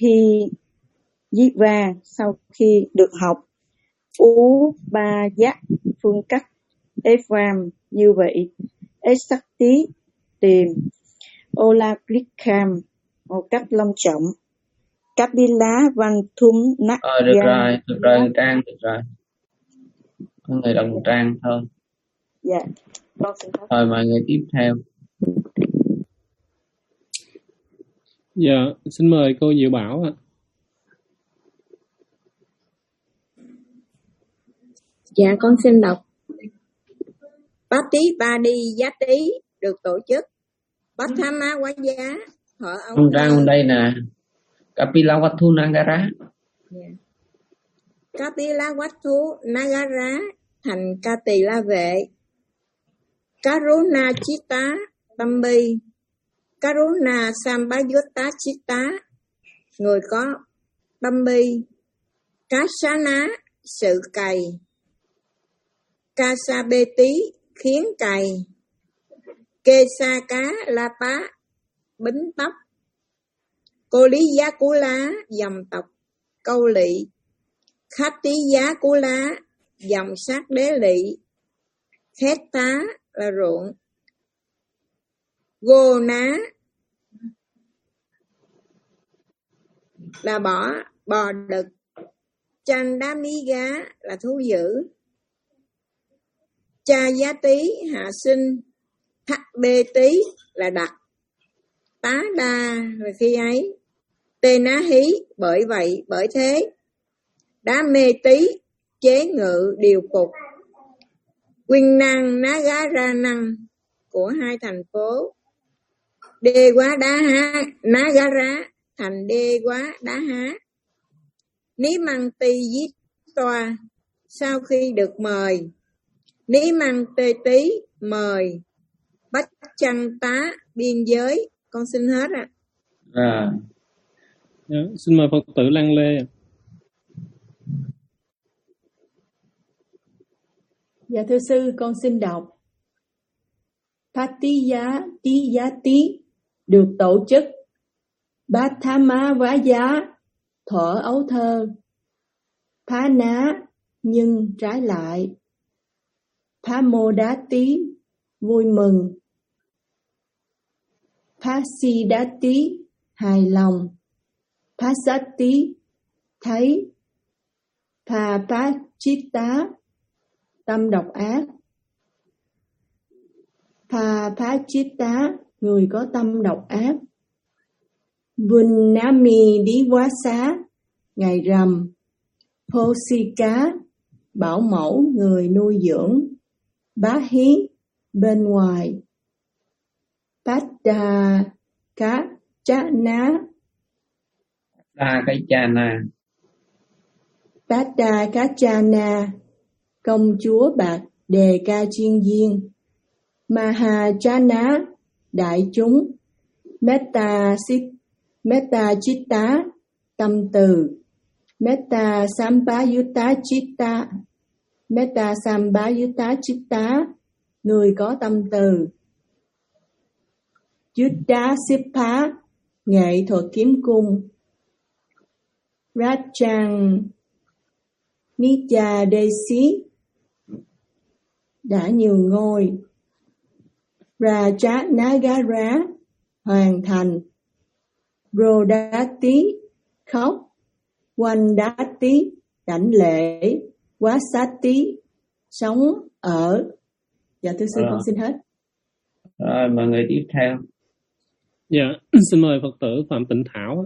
Hiyiva sau khi được học, Ubayat phương cách, Ephraim như vậy, Esakti tìm, Olaklikham một cách long trọng, Kapila Vanthum Nắc Ờ được rồi, được rồi Trang, được rồi. Có người đọc một trang thôi. Dạ, con xin thôi mọi người tiếp theo. Dạ, xin mời cô Diệu Bảo ạ. Dạ, con xin đọc. Pati Padi Giá Tí được tổ chức. Pathama Quá Giá thở ống Trong trang thở. đây nè, Kapilavatthu Nagara. Yeah. Kapilavatthu Nagara thành Ca Tỳ La Vệ. Karuna Chitta Tambi, Karuna Sambayutta Chitta, người có Tambi. Kasana sự cày, Kasabeti khiến cày, Kesaka Lapa bính tóc, Cô Lý Giá Cú Lá dòng tộc Câu Lỵ, Khati Giá Cú Lá dòng sát đế lỵ, Khét Tá là ruộng, Gô Ná là bò bò đực, Chandamiga là thú dữ, Cha Giá Tí hạ sinh, Thắc Bê Tí là đặc, Tá Đa là khi ấy, Tê Ná Hí bởi vậy bởi thế, Đá Mê Tí chế ngự điều phục, Quyên Năng Nagara Năng của hai thành phố, Đê Quá Đá Há Nagara thành Đê Quá Đá Há. Ní Măng Tì Dít Toa sau khi được mời, Ní Măng Tê Tí mời, Bách Chăn Tá biên giới. Con xin hết ạ. À. À. Dạ, xin mời Phật tử Lan Lê. Dạ thưa sư, con xin đọc. Patiya Tiyati được tổ chức. Bhattama Vá Giá thở ấu thơ. Phá ná nhưng trái lại. Phá mô đá tí vui mừng. Phá si đá tí hài lòng. Phá sát tí thấy. Phá phá chít tá tâm độc ác. Phá phá chít tá người có tâm độc ác. Vunnami Đi Quá Xá ngày rằm. Phô si cá bảo mẫu người nuôi dưỡng. Bá hí bên ngoài. Bát đà cá chá ná. Đa cái cha na. Bát đà cá cha na công chúa bạc đề ca chiên viên. Maha cha ná đại chúng. Metta sit Metta chitta tâm từ. Metta Sambayutta chitta. Metta Sambayutta chitta người có tâm từ. Yuddha Sipha nghệ thuật kiếm cung. Rajang Nitya Desi đã nhường ngôi. Raja Nagara hoàn thành. Rodati khóc. Wandati đảnh lễ. Wasati sống ở. Dạ thưa sư, à. Con xin hết. Rồi mời người tiếp theo. Dạ, xin mời Phật tử Phạm Tịnh Thảo.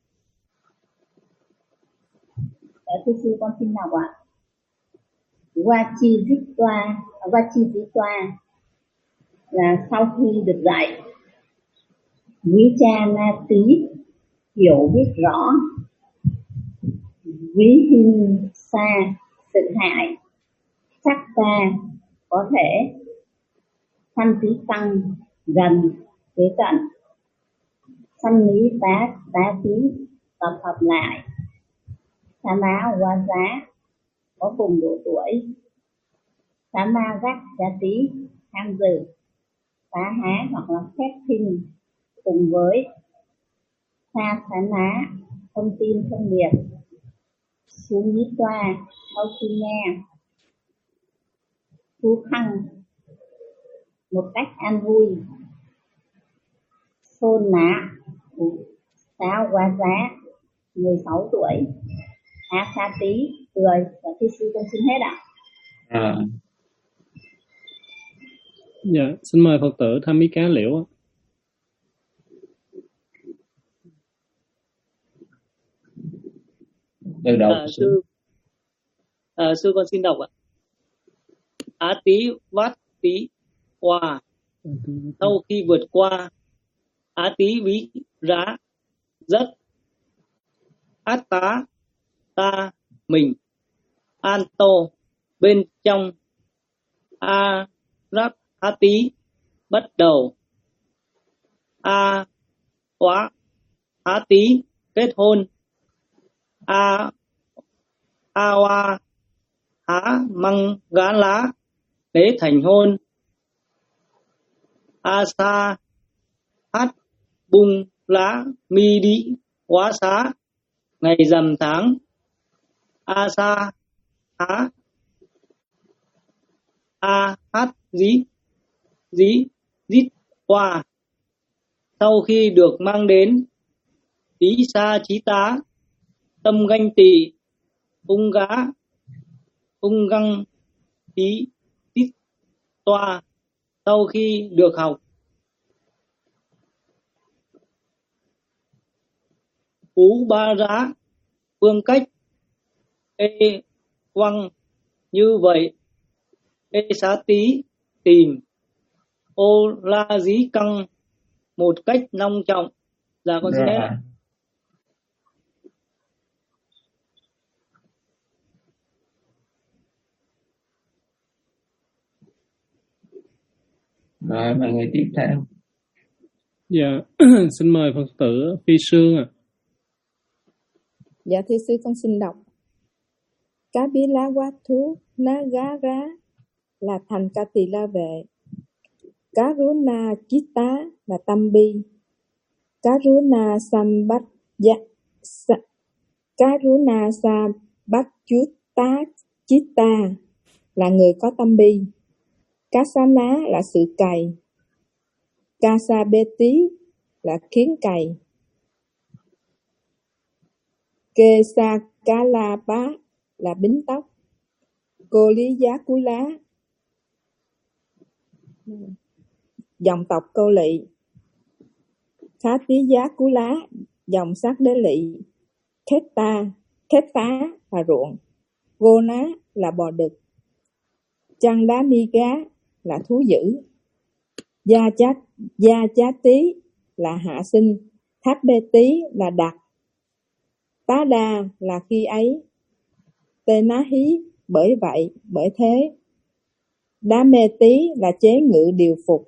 Dạ thưa sư, con xin đọc ạ. Vachiditva, Vachiditva là sau khi được dạy. Vichanati hiểu biết rõ. Vihinsa sự hại. Sakta có thể. Sanh tí tăng gần kế cận. Sanh lý tá tá tí tập hợp lại. Sa má qua giá có cùng độ tuổi. Sa ma gác giá tí tham dự. Phá há hoặc là phép thinh cùng với. Sa xá ná thông tin thông điệp. Xuống nhí toa sau khi nghe. Phú khăng một cách an vui. Xôn ná Sáu Quá Giá mười sáu tuổi. A Sa Tí cười. Và thi sư con xin hết ạ. À. Dạ, xin mời Phật tử Tham Mỹ Cá Liễu. Từ đầu À, sư à, sư con xin đọc ạ. Á tí vát tí qua, sau khi vượt qua. Á tí ví rá rất. Át tá ta mình. An tô bên trong. A rắc á tí bắt đầu. A quá á tí kết hôn. A a wa há măng gá lá để thành hôn. A sa hát bung lá mi đi quá xá ngày rằm tháng. A sa há a hát dí dí dít qua, sau khi được mang đến. Ý sa chí tá tâm ganh tị. Ung gá ung găng tí tít toa, sau khi được học. Phú ba rá phương cách. Ê quăng như vậy. Ê xá tí tìm. Ô la dí căng một cách long trọng. Dạ con xin Rồi. hết. Rồi, mọi người tiếp theo. Dạ, xin mời Phật tử Phi Sương ạ. À. Dạ thưa sư con xin đọc. Cá bí lá quá thú ná gá rá là thành ca tỳ la vệ. Cá rú na chít tá là tâm bi. Cá rú na sam bát dạ sa, cá rú na sa bát chút tá chít ta là người có tâm bi. Cá sa ná là sự cày. Cá sa bê tí là khiến cày. Kê sa cá la bá là bính tóc. Cô lý giá cú lá dòng tộc câu lỵ. Khá tí giá cú lá dòng sắc đế lỵ. Khét ta khét phá là ruộng. Gô ná là bò đực. Chăn đá mi gá là thú dữ. Gia chát gia chá tí là hạ sinh. Tháp bê tí là đặc. Tá đa là khi ấy. Tê ná hí bởi vậy bởi thế. Đá mê tí là chế ngự điều phục.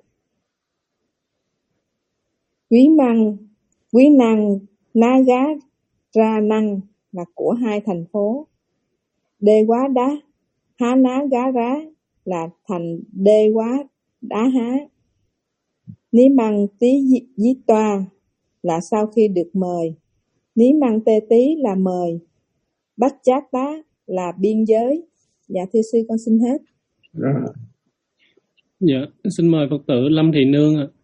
Quý năng quý năng ná gá ra năng là của hai thành phố. Đê quá đá há ná gá rá là thành đê quá đá há. Ní măng tí dí toa là sau khi được mời. Ní măng tê tí là mời. Bách chát tá là biên giới. Dạ thưa sư con xin hết. Rồi. Dạ, xin mời Phật tử Lâm Thị Nương ạ.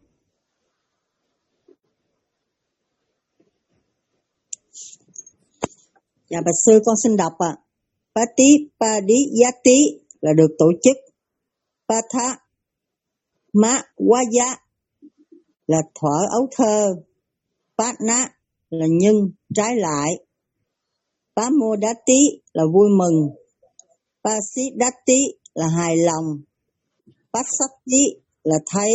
Dạ bạch sư con xin đọc ạ. À. Pati Padiyati là được tổ chức. Patha Ma Waya là thuở ấu thơ. Patna là nhân trái lại. Pamodati là vui mừng. Pasidati là hài lòng. Pasati là thấy.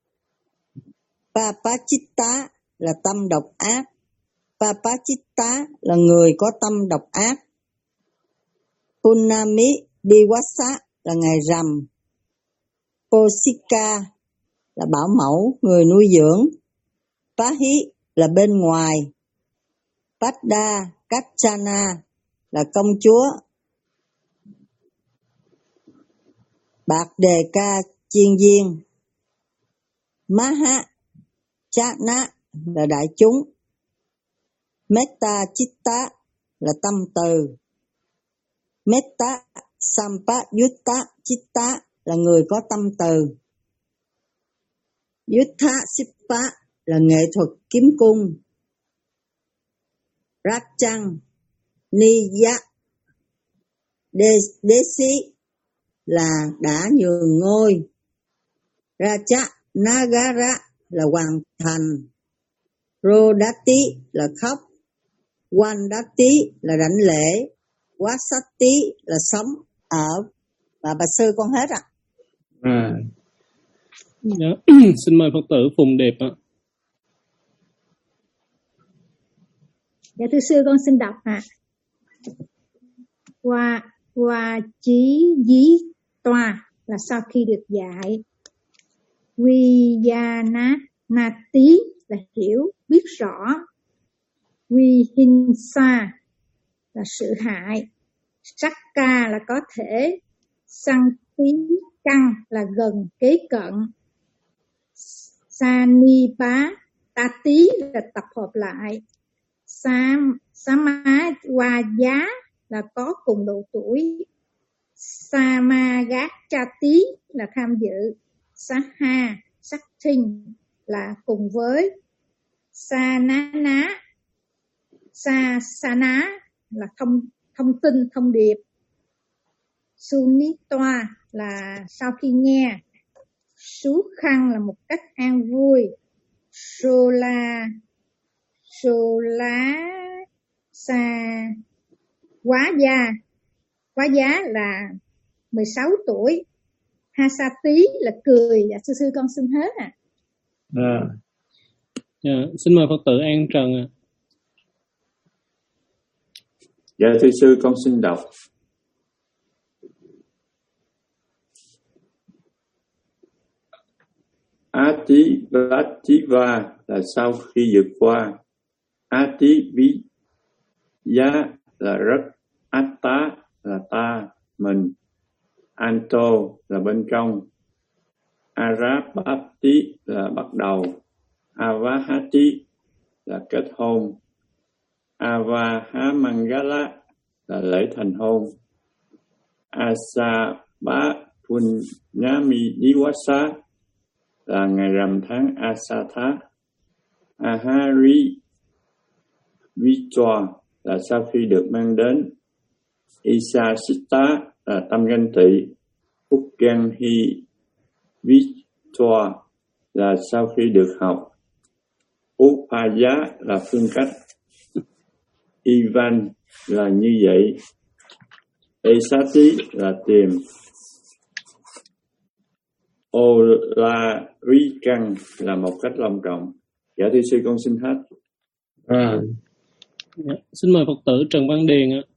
Papachitta là tâm độc ác. Papachitta là người có tâm độc ác. Punami Diwasa là ngày rằm. Posika là bảo mẫu, người nuôi dưỡng. Pahi là bên ngoài. Padda Kachana là công chúa. Bạc đề ca chiên viên. Maha Chana là đại chúng. Metta Chitta là tâm từ. Metta Sampayutta Chitta là người có tâm từ. Yutta Sippa là nghệ thuật kiếm cung. Rachang Niya Desi là đã nhường ngôi. Raja Nagara là hoàn thành. Rodati là khóc. Wandati là đảnh lễ, Wasati là sống ở. Và bà sư con hết ạ. À. Dạ. Xin mời Phật tử Phùng Đẹp ạ. Dạ thưa sư con xin đọc ạ. Qua qua chí dí toa là sau khi được dạy. Viyanati là hiểu, biết rõ. Vihinsa là sự hại. Sakka là có thể. Santi căng là gần, kế cận. Sanipa tati là tập hợp lại. Sam Samawaya là có cùng độ tuổi. Samagachati là tham dự. Saha Saktin là cùng với. Sanana Sasana là thông thông tin, thông điệp. Sunitoa là sau khi nghe. Sú khăn là một cách an vui. Sola Sola Sa Quá gia Quá giá là mười sáu tuổi. Hasati là cười. Dạ sư sư con xin hết ạ. À. À. Dạ, xin mời Phật tử An Trần ạ. À. Dạ thưa sư con xin đọc. Ati Vativa là sau khi vượt qua. Ati Viya là rất. Atta là ta, mình. Anto là bên trong. Arabati là bắt đầu. Avahati là kết hôn. Avahamangala là lễ thành hôn. Asabapunyami Diwasa là ngày rằm tháng Asatha. Ahari Vichwa là sau khi được mang đến. Isasita là tâm ganh tị. Ukganhi Vichwa là sau khi được học. Upaya là phương cách. Ivan là như vậy. Esati là tìm. Olarikan là một cách long trọng. Dạ thưa sư con xin hết. À. Dạ, xin mời Phật tử Trần Văn Điền ạ.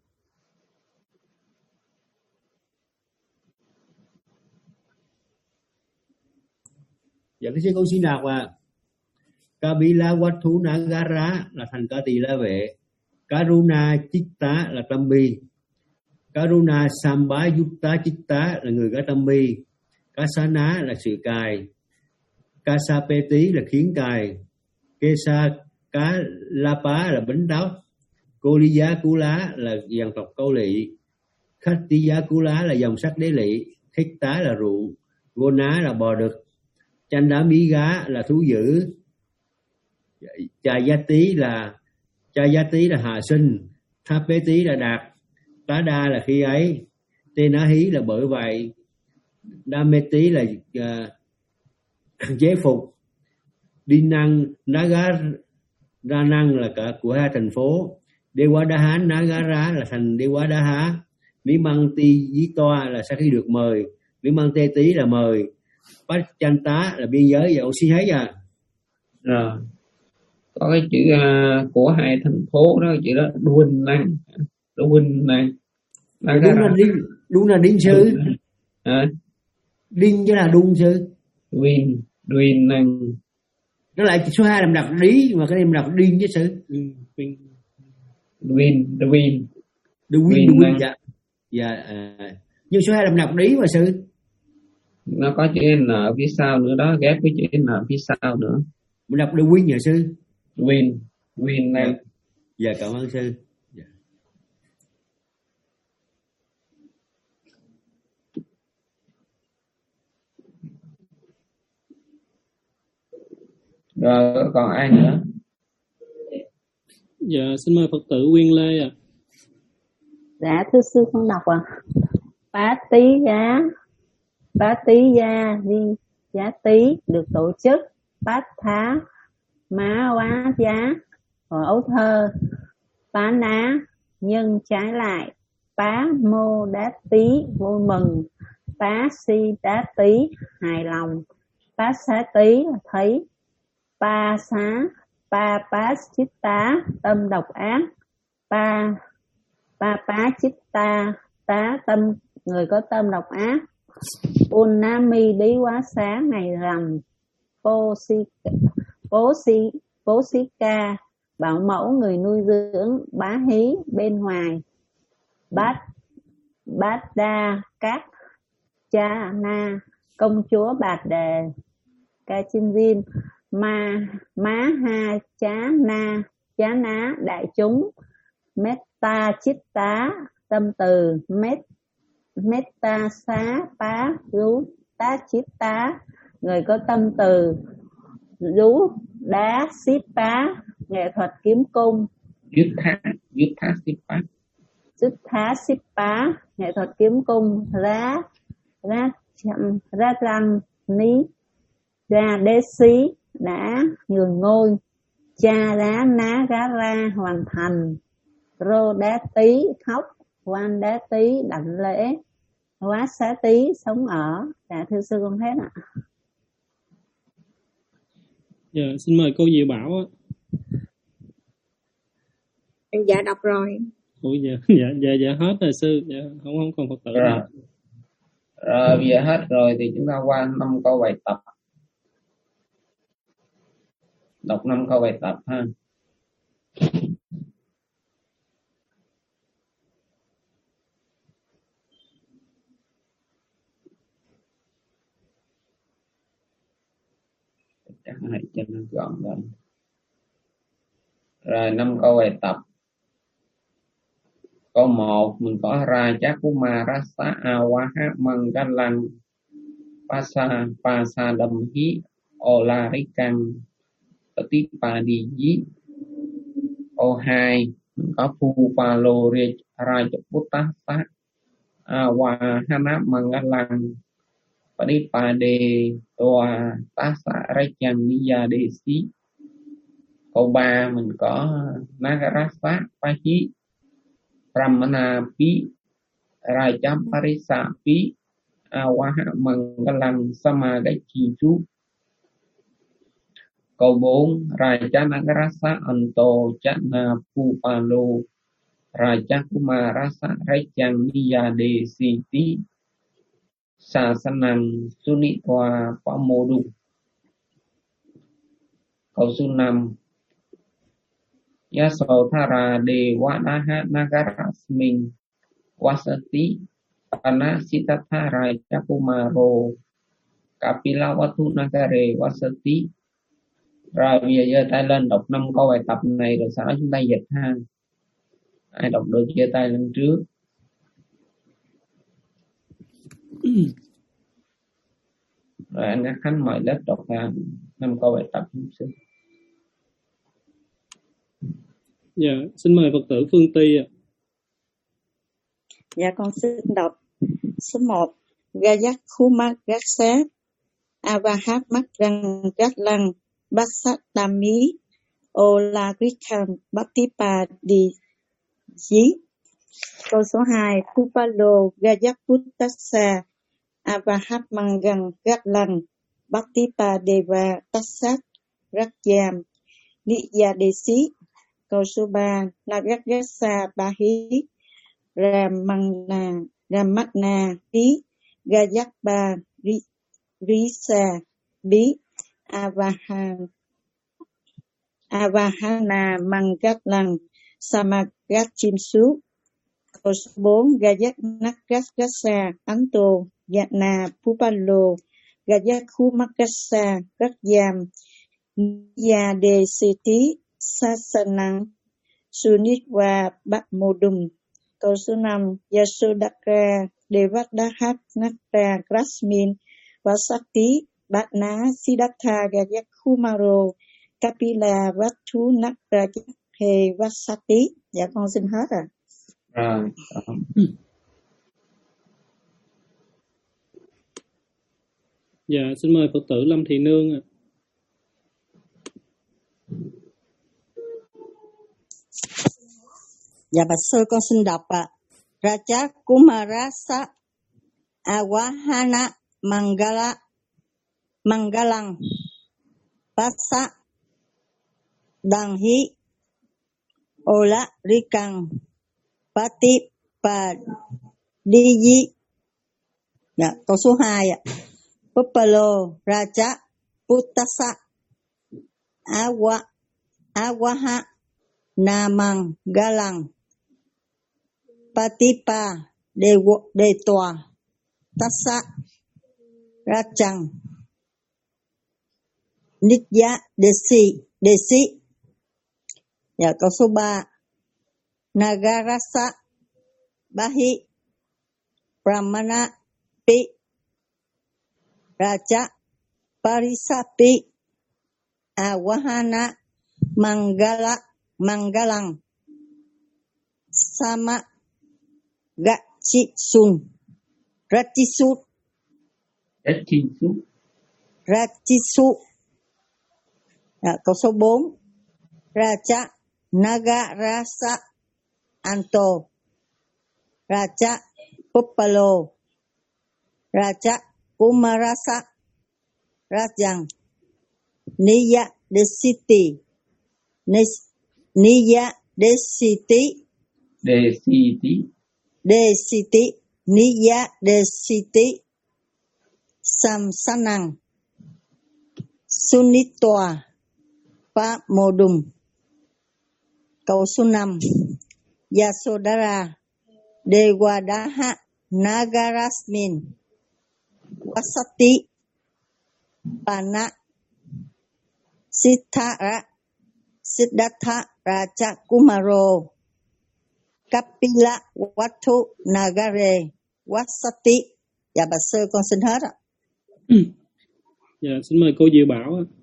Dạ thưa sư con xin đọc ạ. Kabila Wathu Nagara là thành cả tỳ la vệ. Karuna Chitta là tâm bi. Karuna Samba Yutta Chitta là người có tâm bi. Kasana là sự cài. Kasapeti là khiến cài. Kesa Cá Lapa là bính tóc. Koliya Kula là dòng tộc câu lỵ. Khatiya Kula là dòng sắc đế lỵ. Thích tá là ruộng. Gona là bò đực. Chandamiga là thú dữ. Chayati là Chayati là hạ sinh. Thapeti là đạt. Tá đa là khi ấy. Tenahi là bởi vậy. Dameti là uh, chế phục. Dinang Nagaranang là cả của hai thành phố. Dewadaha Nagara là thành Dewadaha. Mimanti Yitoa là sau khi được mời. Mimanteti là mời. Pachanta là biên giới. Dạ, xin thấy à. Rồi. Có cái chữ uh, của hai thành phố đó, chữ đó Duin Năng. Duin Năng. Đúng là đinh, đúng là đinh sư. À. Đinh chứ là đun sư. Duin, Duin Năng. Nó lại số hai làm đọc lý mà cái này làm đọc đinh chứ sư. Duin, Duin, Duin. Duin, Duin dạ. Dạ. À. Nhưng số hai làm đọc lý mà sư. Nó có chữ N ở phía sau nữa đó, ghép với chữ N ở phía sau nữa. Mình đọc được Win nhờ sư. Win, Win này. Dạ cảm ơn sư. Dạ. Rồi còn ai nữa? Dạ xin mời Phật tử Quyên Lê ạ. À. Dạ thưa sư con đọc ạ. À. Bá tí giá Bá tí gia đi giá tí được tổ chức. Bát thá má quá giá. Rồi ấu thơ Pá ná nhưng trái lại. Pá mô đát tí vui mừng. Pá si đát tí hài lòng. Pá xá tí thấy. Pa xá pa pá chít tá tâm độc ác. Pa pa pá chít ta tá tâm người có tâm độc ác. Unami đí quá xá ngày rằm. Pô si pố si pố si ca bảo mẫu người nuôi dưỡng bá hí bên ngoài. Bát bát đa cát cha na công chúa bạt đề. Ca chinh diên ma má ha chá na chá ná đại chúng. Metta chitta tâm từ. Met metta xá pá rú tá chitta người có tâm từ. Rú đá xíp pá nghệ thuật kiếm cung. Yuttha Yuttha Sippa Yuttha Sippa nghệ thuật kiếm cung. Rá rá chậm rá răng ní ra đế xí đã nhường ngôi. Cha đá ná gá ra hoàn thành. Rô đá tí khóc. Quan đá tí đảnh lễ. Quá xá tí sống ở. Dạ thưa sư con hết ạ. Dạ xin mời cô Diệu Bảo ạ. Em dạ đọc rồi. Ủa dạ dạ dạ dạ hết rồi sư. Dạ không không còn Phật tử rồi. nữa. Rồi bây giờ hết rồi thì chúng ta qua năm câu bài tập. Đọc năm câu bài tập ha. Chắc hãy cho nó gọn gọn. Rồi năm câu bài tập. Câu một mình có ra chắc kuma rasa awaha mangalang pasa pasa đầm hí olarikang patipadiji. Câu hai mình có pupalo rajaputasa awahana mangalang patipade toa tasa rajang niyadesi. Câu ba mình có nagarasa pahi Ramana pi Rajam Parisa pi Awaha Mangalang Samagachichu. Câu bốn Raja Nagarasa Anto Chana Pupalo Raja Kumarasa Rajang Niyade Siti Sasanang Sunitwa Pamodu. Câu số năm Yasothara Devanaha Nagarasmin Wasati Anasitatara Chakumaro Kapilawatu Nagare Wasati. Rồi bây giờ giơ tay lên đọc năm câu bài tập này rồi sau đó chúng ta dịch ha. Ai đọc được giơ tay lên trước. Rồi anh Ngát Khánh mời lớp đọc năm câu bài tập. Dạ, xin mời Phật tử Phương Ty ạ. Dạ con xin đọc số một. Gayak Khuma Gaksa Avahat Makrang Gatlang Basatami Olarikan Bhatipadi Ji. Câu số hai. Kupalo Gayak Puttasa Avahat Mangang Gatlang Bhatipadeva Tassat Rakyam Niyadesi. Câu số ba. Nagagasa Bahi Ramana Ramatna Pi Gayakba Risa Bi Avahan Avahana Mangatlang Samagachimsu. Câu số bốn. Gayak Nagagasa Anto Yatna Pupalo Gayakhu Makasa Rakyam Yadeseti Sasanang Sunitwa Bapmodum. Câu số năm. Yasodhara Devadahat Natra Krasmin Vasati Batna Siddhartha Gayakumaro Kapila Vatu Natra He Vasati. Dạ con xin hết rồi. Rồi. Dạ xin mời Phật tử Lâm Thị Nương ạ. Dạ bạch sư con xin đọc ạ. Raja Kumarasa Awahana Mangala Mangalang Pasa Đằng Hí Ola Rikang Pati Pa Đi Di. Dạ, câu số hai ạ. Pupalo Raja Puttasa Awa Awaha Namang Galang Patipa Đề Đề Tòa Tassa Rachang Nitya Desi Desi. Dạ, câu số ba. Nagarasa Bahi Brahmana Pi Raja Parisapi Awahana Mangala Mangalang Sama Gachisun Rachisu Rachisu Rachisu. À, câu số bốn. Raja Nagarasa Anto Raja Pupalo Raja Kumarasa Rajang Niya Desiti Niya Desiti Desiti Desiti Niya Desiti Samsanang Sunitwa Pa Modum. Câu số năm. Yasodhara Dewadaha Nagarasmin Vasati Pana Siddhara Siddhartha Raja Kumaro Kapila Wattu Nagare Vasati. Dạ bạch sư con xin hết ạ. Dạ, xin mời cô Diệu Bảo ạ.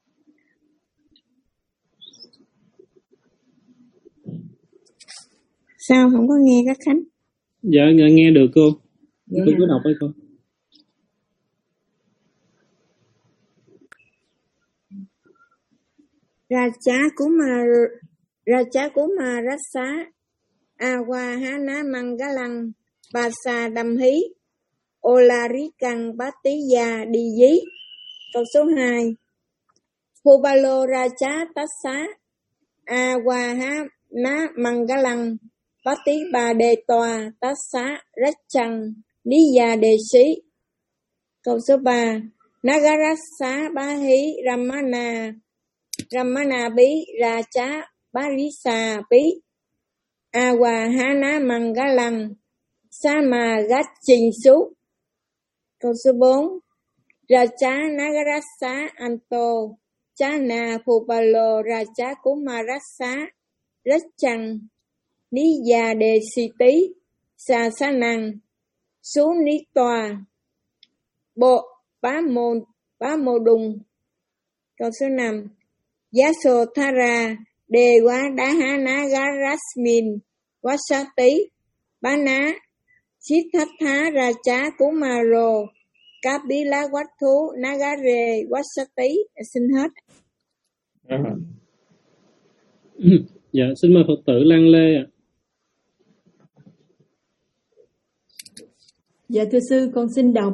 Sao không có nghe các Khánh? Dạ, nghe được cô. Dạ. Cô cứ đọc với cô. Raja Kumar Raja Kumarasa Awahana Mangalang Pasa Đâm Hí Olarikang Batiya Đi Dí. Câu số hai. Phubalo Raja Tassa Awahana Mangalang Pati Bà Đề Tòa Tassa Rachang Niya Đề Sĩ. Câu số ba. Nagarasa Bahi Ramana Ramana Bí Raja Barisa Bí Awahana Mangalang Sama Gachin Su. Câu số bốn. Raja Nagarasa Anto Chana Phubalo Raja Kumarasa Rachang Niya Đề Siti Sa Sanang Sú Ní Tòa Bộ Bá Môn Bá Mô Đùng. Câu số năm. Yasodhara Dewadaha Garasmin Vasati Bana Siddhartha Raja Kumaro Kapila Wattu Nagare Vasati. Xin hết. À. Dạ, xin mời Phật tử Lan Lê ạ. Dạ thưa sư, con xin đọc.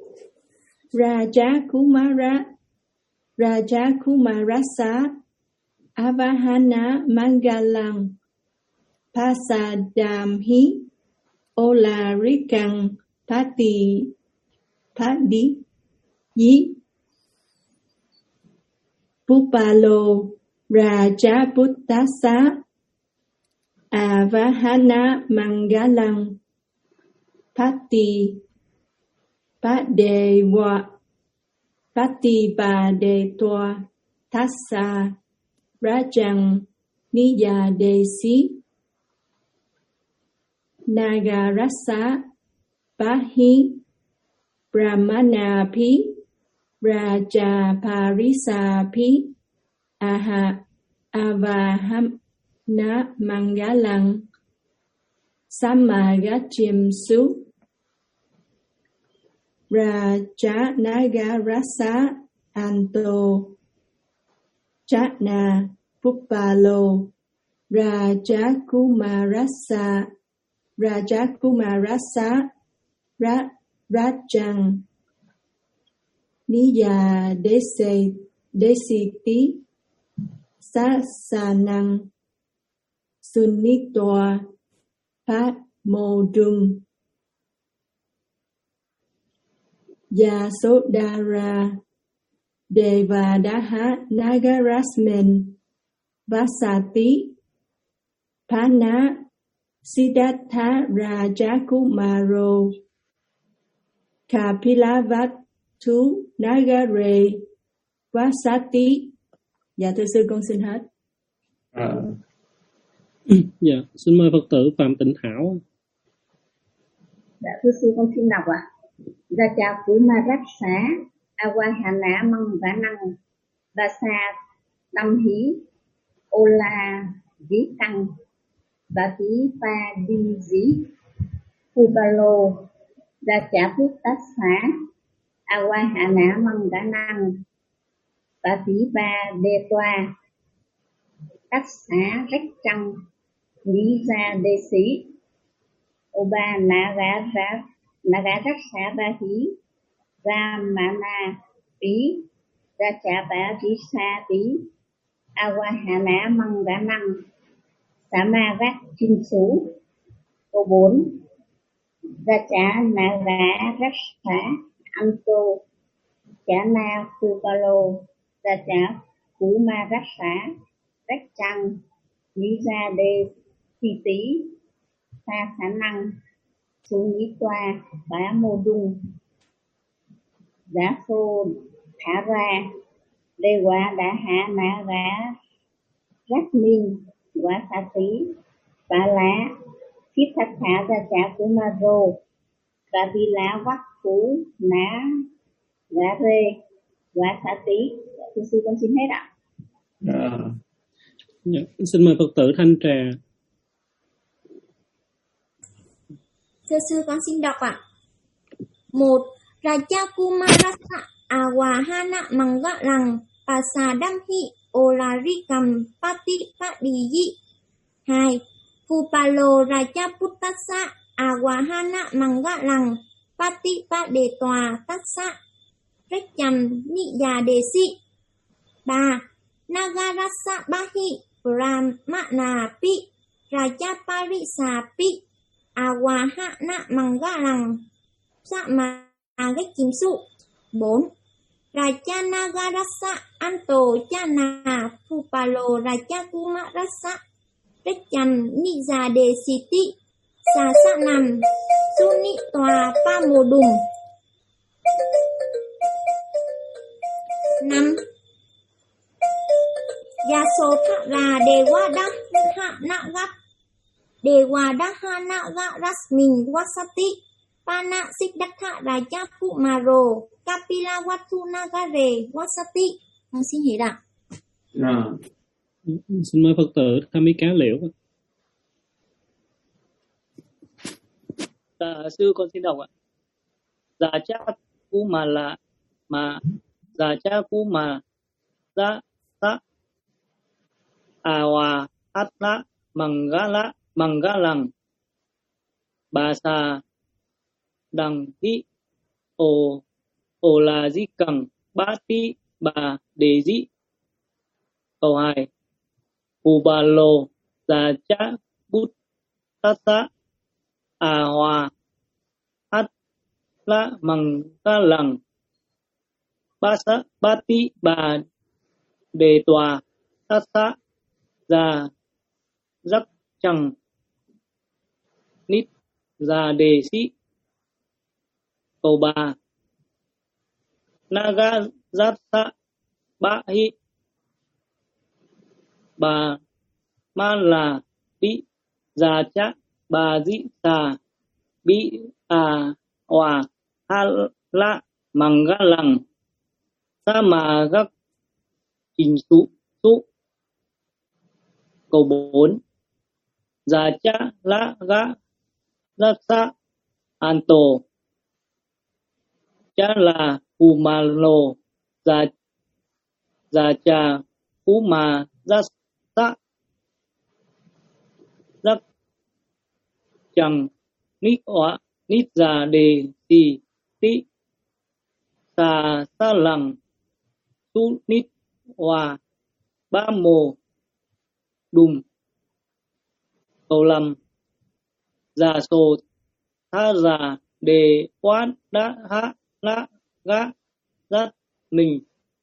Raja Kumara Raja Kumarasa Avahana Mangalang Pasadamhi Olarikang Pati Padi Yi Pupalo Raja Puttasa Avahana Mangalang Pati Padewa Pati Bà Đề Tòa Tassa Rajang Niya Đề Sĩ Nagarasa Bahi Brahmana Pi Raja Parisa Pi Aha Avahana Mangalang Samagachim Su Raja Nagarasa Anto Chana Pupalo Rajakumarasa Rajakumarasa Ra, Rajang Niya Desi Desiti Sasanang Sunitoa Pat Modung Yasodhara Devadaha Nagarasmin Vasati Pana Siddhartha Rajakumaro Kapilavatthu Nagare Vasati. Dạ thưa sư, con xin hết. À. Dạ, xin mời Phật tử Phạm Tịnh Thảo. Dạ thưa sư, con xin đọc ạ. Raja Kumarasa Awahana Manganang Vasa Tâm Hí Ola Dí Tăng Bà Tí Pa Đi Dí Kubalo Raja Puttasa Awahana Manganang Bà Tí Pa Đê Toa Tát Xá Rách Trăng Lý Gia Đê Sĩ Oba Naga Rát Naga Rát Xá Ba Hí Ramana Tí Raja Ba Tí Sa Tí Awahana Manganang Samarat Chinh Sú. Câu bốn. Raja Naga Rát Xá Anto Chana Kupalo Raja Kumarasa Rách Trăng Lý Gia Đê Thi Tí Tha Khả Năng Su Nhĩ Toa Bá Mô Đung Giá Xô Thả Ra Lê Quả Đã Hạ Nã Gã Rách Minh Quả Xá Tí Bá Lá Thiết Thạch Thả Ra Chả Của Ma Rô Bá Bi Lá Vắc Phú Ná Gã Rê Quả Xá Tí. Thưa sư, con xin hết ạ. À. Dạ, xin mời Phật tử Thanh Trà. Thưa sư, con xin đọc ạ. Một. Raja Kumarasa Awahana Mangalang Pasadamhi Olarikam Pati Padiyi. Hai. Kupalo Raja Puttasa Awahana Mangalang Pati Padetòa Tassa Recham Niya Desi. Ba. Nagarasa Bahi Brahmana Pi Raja Parisa Pi Awahana Mangalang Sama Gách Kim Su. Bốn. Raja Nagarasa Anto Chana Phupalo Raja Kumarasa Recham Niya Desiti Sasanam Sunitoa Pa Mô Đùng. Năm. Yasodhara Devadaha Devadaha Rasmin Vasati Pana Siddhartha Raja Kumaro Kapilavatthu Nagare Vasati. Con xin hiểu ạ. À. Xin mời Phật tử Tham Mỹ Cá Liễu. Dạ sư, con xin đọc ạ. Dạ cha cu mà là mà dạ cha cu mà dạ ta awa atla mangala mangalang basa đằng thi o o là di cẳng ba ti bà đề di. Câu hai. Ubalo dạ cha bút tata awa atla mangalang basa bati bà đề tòa tata ra rắc chẳng nít ra đề sĩ. Câu ba. Naga Zata Bahi Bà Ma là Bị Già Chá Bà Dĩ Tà Bị À Hòa Ha La Manga Lăng Sa Mà Gắc Trình Sú Sú. Câu bốn. Già Chá La Gá Rasa Anto Chá là Kumalo Già Già Chà Kuma Rasa chẳng nít ọa nít già đề tì tị xà sa lằng tu nít hòa ba mồ đùm cầu lầm già sồ tha già đề quán đá hạ lã gã giác mình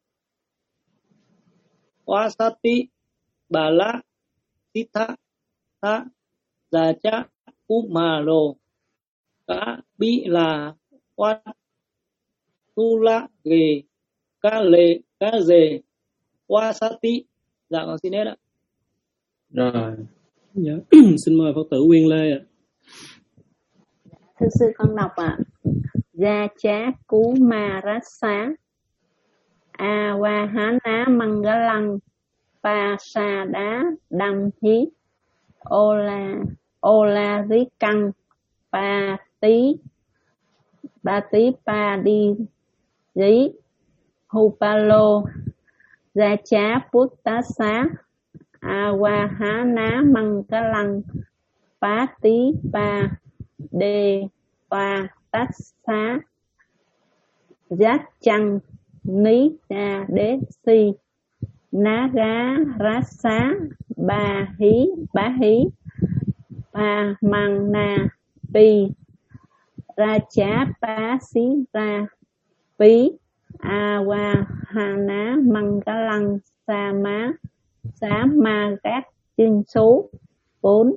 quá sát tí bà lã tít thá thá già chá u mà rồ cá bí là quán tu lã ghề cá lệ cá dề quá sát tí. Dạ con xin hết ạ. Rồi. Dạ. Xin mời Phật tử Quyên Lê ạ. Thưa sư con đọc ạ. Gia chá cú ma rát xá a wa há ná măng gá lăng pa sa đá đâm hí ô la ô la rí căng pa tí ba tí pa đi dí hu pa lô gia chá pút tá xá a wa há ná măng gá lăng pa tí pa đê pa tát xá giác chăng ní ra đế si ná gá rát xá ba hí bá hí pa mang na pi ra chá bá xí ra pí a wa ha ná măng cá lăng sa má xá ma gác chinh số bốn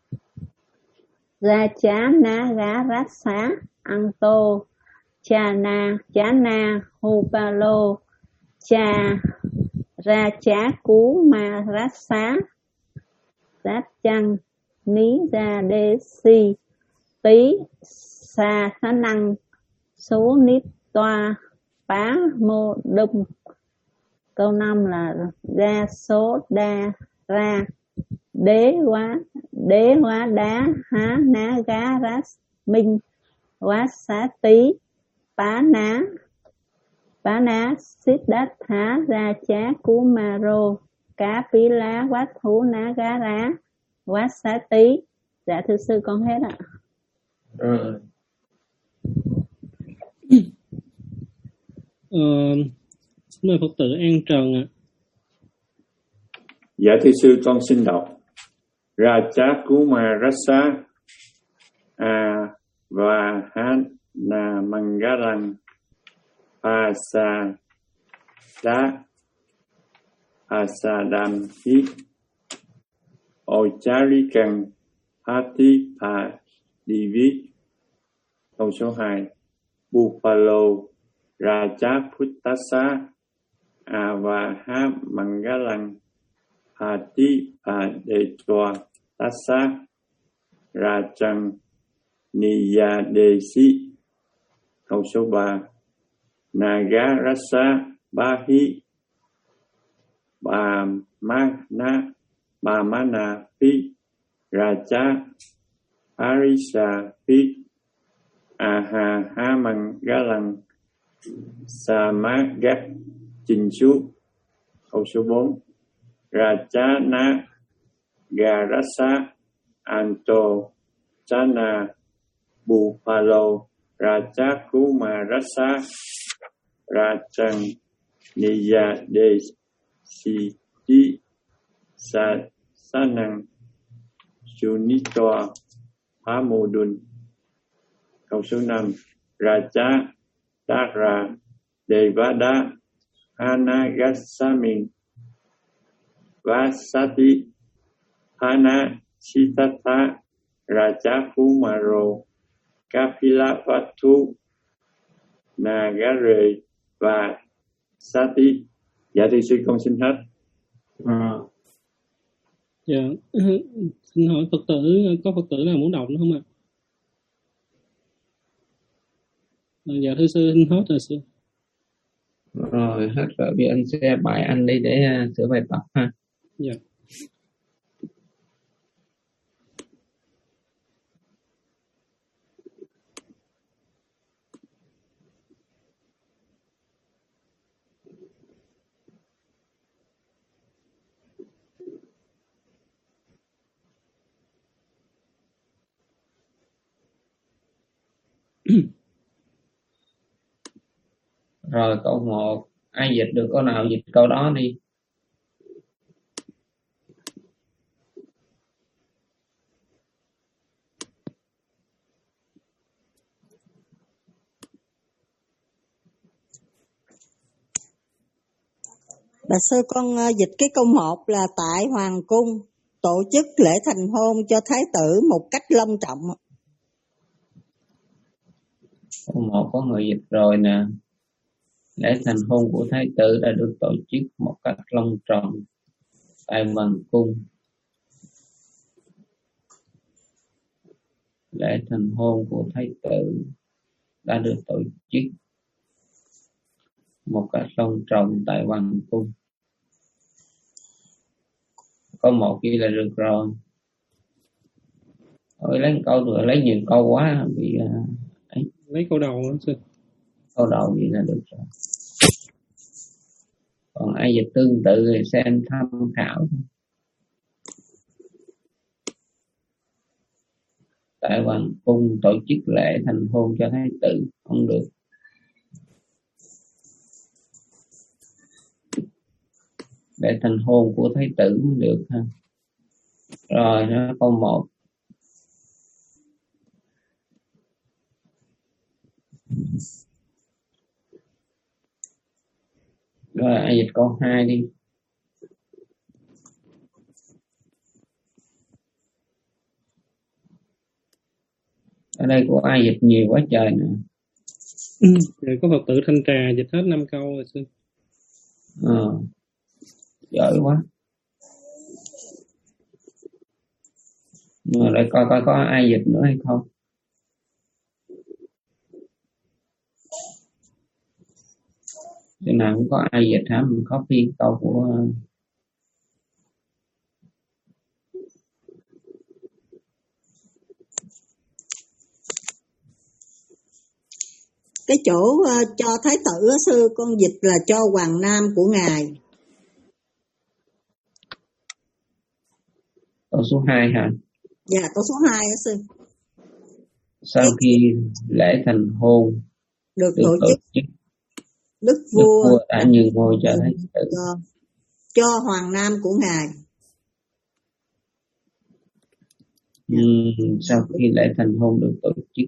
ra chá ná gá rát xá ăn tô cha na chá na hu ba lô cha ra chá cú ma rát xá rát chăng ní ra đê si tí sa khả năng số nít toa bá mô đung. Câu năm là ra số đa ra đế hóa đế hóa đá há ná gá rát minh hóa xá tí bá ná bá ná xít đát há ra chá cú ma rô cá pí lá quát thú ná gá rá quát xá tí. Dạ thưa sư con hết ạ. Rồi. Ờ, xin mời Phật tử An Trần ạ. Dạ thưa sư con xin đọc. Ra chá cú ma rasa a và ha na mangalang pa sa đá asadam hi ocharikan hati pa divi. Câu số hai Buffalo Raja Puttasa Avaha Mangalang Hati Padetwa Tassa Rajang Niyadesi. Câu số ba Nagarasa Bahi Bamana Bamana Pi Raja Arisa Pi Aha Hamangalang Samagat Trình Sú. Câu số bốn Raja Na Garasa Anto Chana Buffalo Raja Kumarasa Rajang Niya Desiti Sa Sanang Sunitoa Hamudun. Câu số năm Raja Dara Devada Anagasami Vasati Hana Sitata Raja Kumaro Kapilapatu Nagare và Sati. Dạ thưa sư con xin hết. À. Dạ, xin hỏi Phật tử, có Phật tử nào muốn đọc nữa không ạ? À, dạ thưa sư xin hết rồi sư. Rồi hết rồi, bây anh sẽ bài anh đi để uh, sửa bài tập ha. Dạ. Rồi câu một, ai dịch được câu nào dịch câu đó đi. Bà sư con uh, dịch cái câu một là tại hoàng cung tổ chức lễ thành hôn cho thái tử một cách long trọng. Câu một có người dịch rồi nè. Lễ thành hôn của thái tử đã được tổ chức một cách long trọng tại hoàng cung. Lễ thành hôn của thái tử đã được tổ chức một cách long trọng tại hoàng cung. Câu một kia là được rồi. Ôi, lấy câu nữa, lấy nhiều câu quá bị uh, lấy câu đầu đó, sư. Câu đầu vậy là được rồi. Còn ai dịch tương tự thì xem tham khảo. Tại hoàng cung tổ chức lễ thành hôn cho thái tử không được. Lễ thành hôn của thái tử mới được ha. Rồi đó, câu một. Rồi ai dịch câu hai đi. Ở đây của ai dịch nhiều quá trời nè. Ừ. Rồi có Phật tử Thanh Trà dịch hết năm câu rồi sư. Ờ, giỏi quá. Rồi để coi coi có ai dịch nữa hay không. Chỗ nào cũng có ai dịch hả? Mình copy câu của cái chỗ uh, cho thái tử á, sư con dịch là cho hoàng nam của ngài. câu số hai hả? Dạ, câu số hai á sư. Sau cái... khi lễ thành hôn được, được tổ tổ chức, chức, đức vua, đức vua đã nhường ngôi cho thái tử, cho, cho hoàng nam của ngài. uhm, sau khi lễ thành hôn được tổ chức,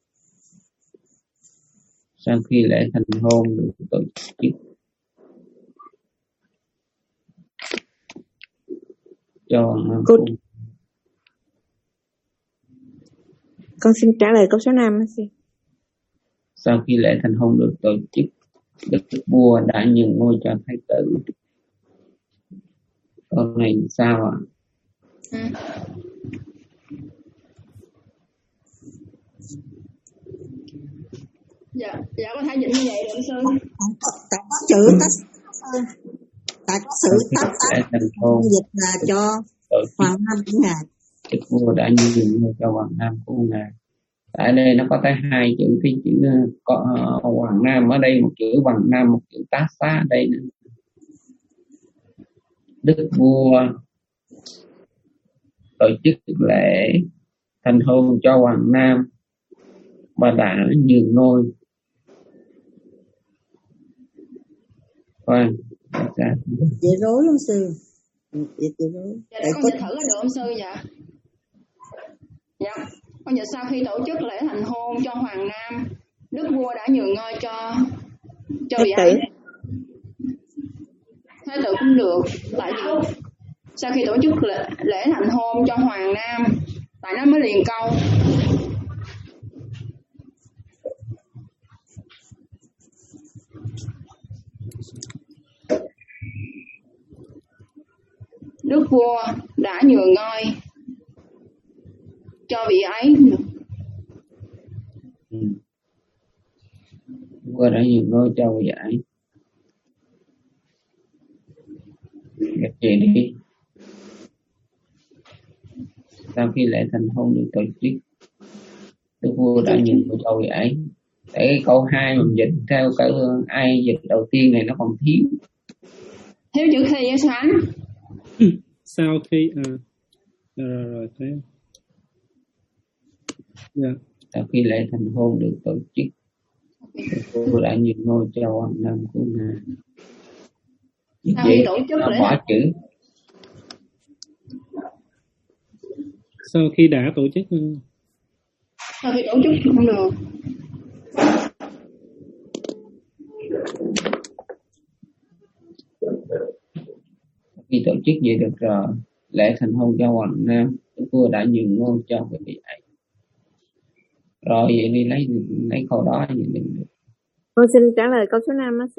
sau khi lễ thành hôn được tổ chức cho hoàng nam cô, của... Con xin trả lời câu số năm. Sau khi lễ thành hôn được tổ chức, đức vua đã nhường ngôi cho thái tử. Câu này sao ạ? Ừ. Dạ, dạ có thể dịch như vậy được sư. Tại có chữ tách, tại có sự tách tách dịch là cho hoàng nam của ngài. Đức vua đã nhường ngôi cho hoàng nam của ngài. Tại đây nó có tới hai chữ, cái chữ có uh, hoàng nam ở đây, một chữ hoàng nam, một chữ tá xá ở đây nữa. Đức vua tổ chức lễ thành hôn cho hoàng nam và đã nhường ngôi. Khoan, dễ rối không sư? Dễ, dễ rối. Dạ, con dịch thử được không sư? Dạ. Dạ. Con dịch sau khi tổ chức lễ thành hôn cho hoàng nam, đức vua đã nhường ngôi cho cho vị ấy. Thái tử cũng được. Tại vì sau khi tổ chức lễ, lễ thành hôn cho hoàng nam, tại nó mới liền câu. Đức vua đã nhường ngôi cho vị ấy. Ừ. Vua đã nhường ngôi cho vị ấy. Gạch chị đi. Sau khi lễ thành hôn được tổ chức, đức vua đã nhường ngôi cho vị ấy. Tại cái câu hai mình dịch theo cái ai dịch đầu tiên này nó còn thiếu. Thiếu chữ khi với sáng. Sau khi à, rồi rồi, rồi thế. Dạ. Sau khi lễ thành hôn được tổ chức, cô đã nhường ngôi cho hoàng nam của ngài. Sau khi tổ chức nó lễ bỏ chữ Sau khi đã tổ chức. sau khi tổ chức không được. Khi tổ chức vậy được rồi, lễ thành hôn cho hoàng nam, đức vua đã nhường ngôi cho vị ấy. Rồi vậy đi lấy lấy câu đó vậy đừng được. Con xin trả lời câu số năm á sư.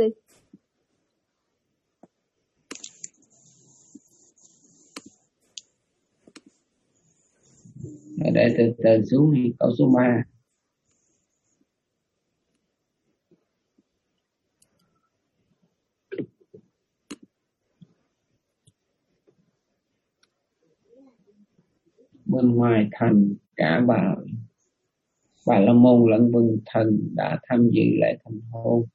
Rồi để từ từ xuống đi, câu số ba. Bên ngoài thành cả bà bà la môn lẫn vân thần đã tham dự lễ thành hôn.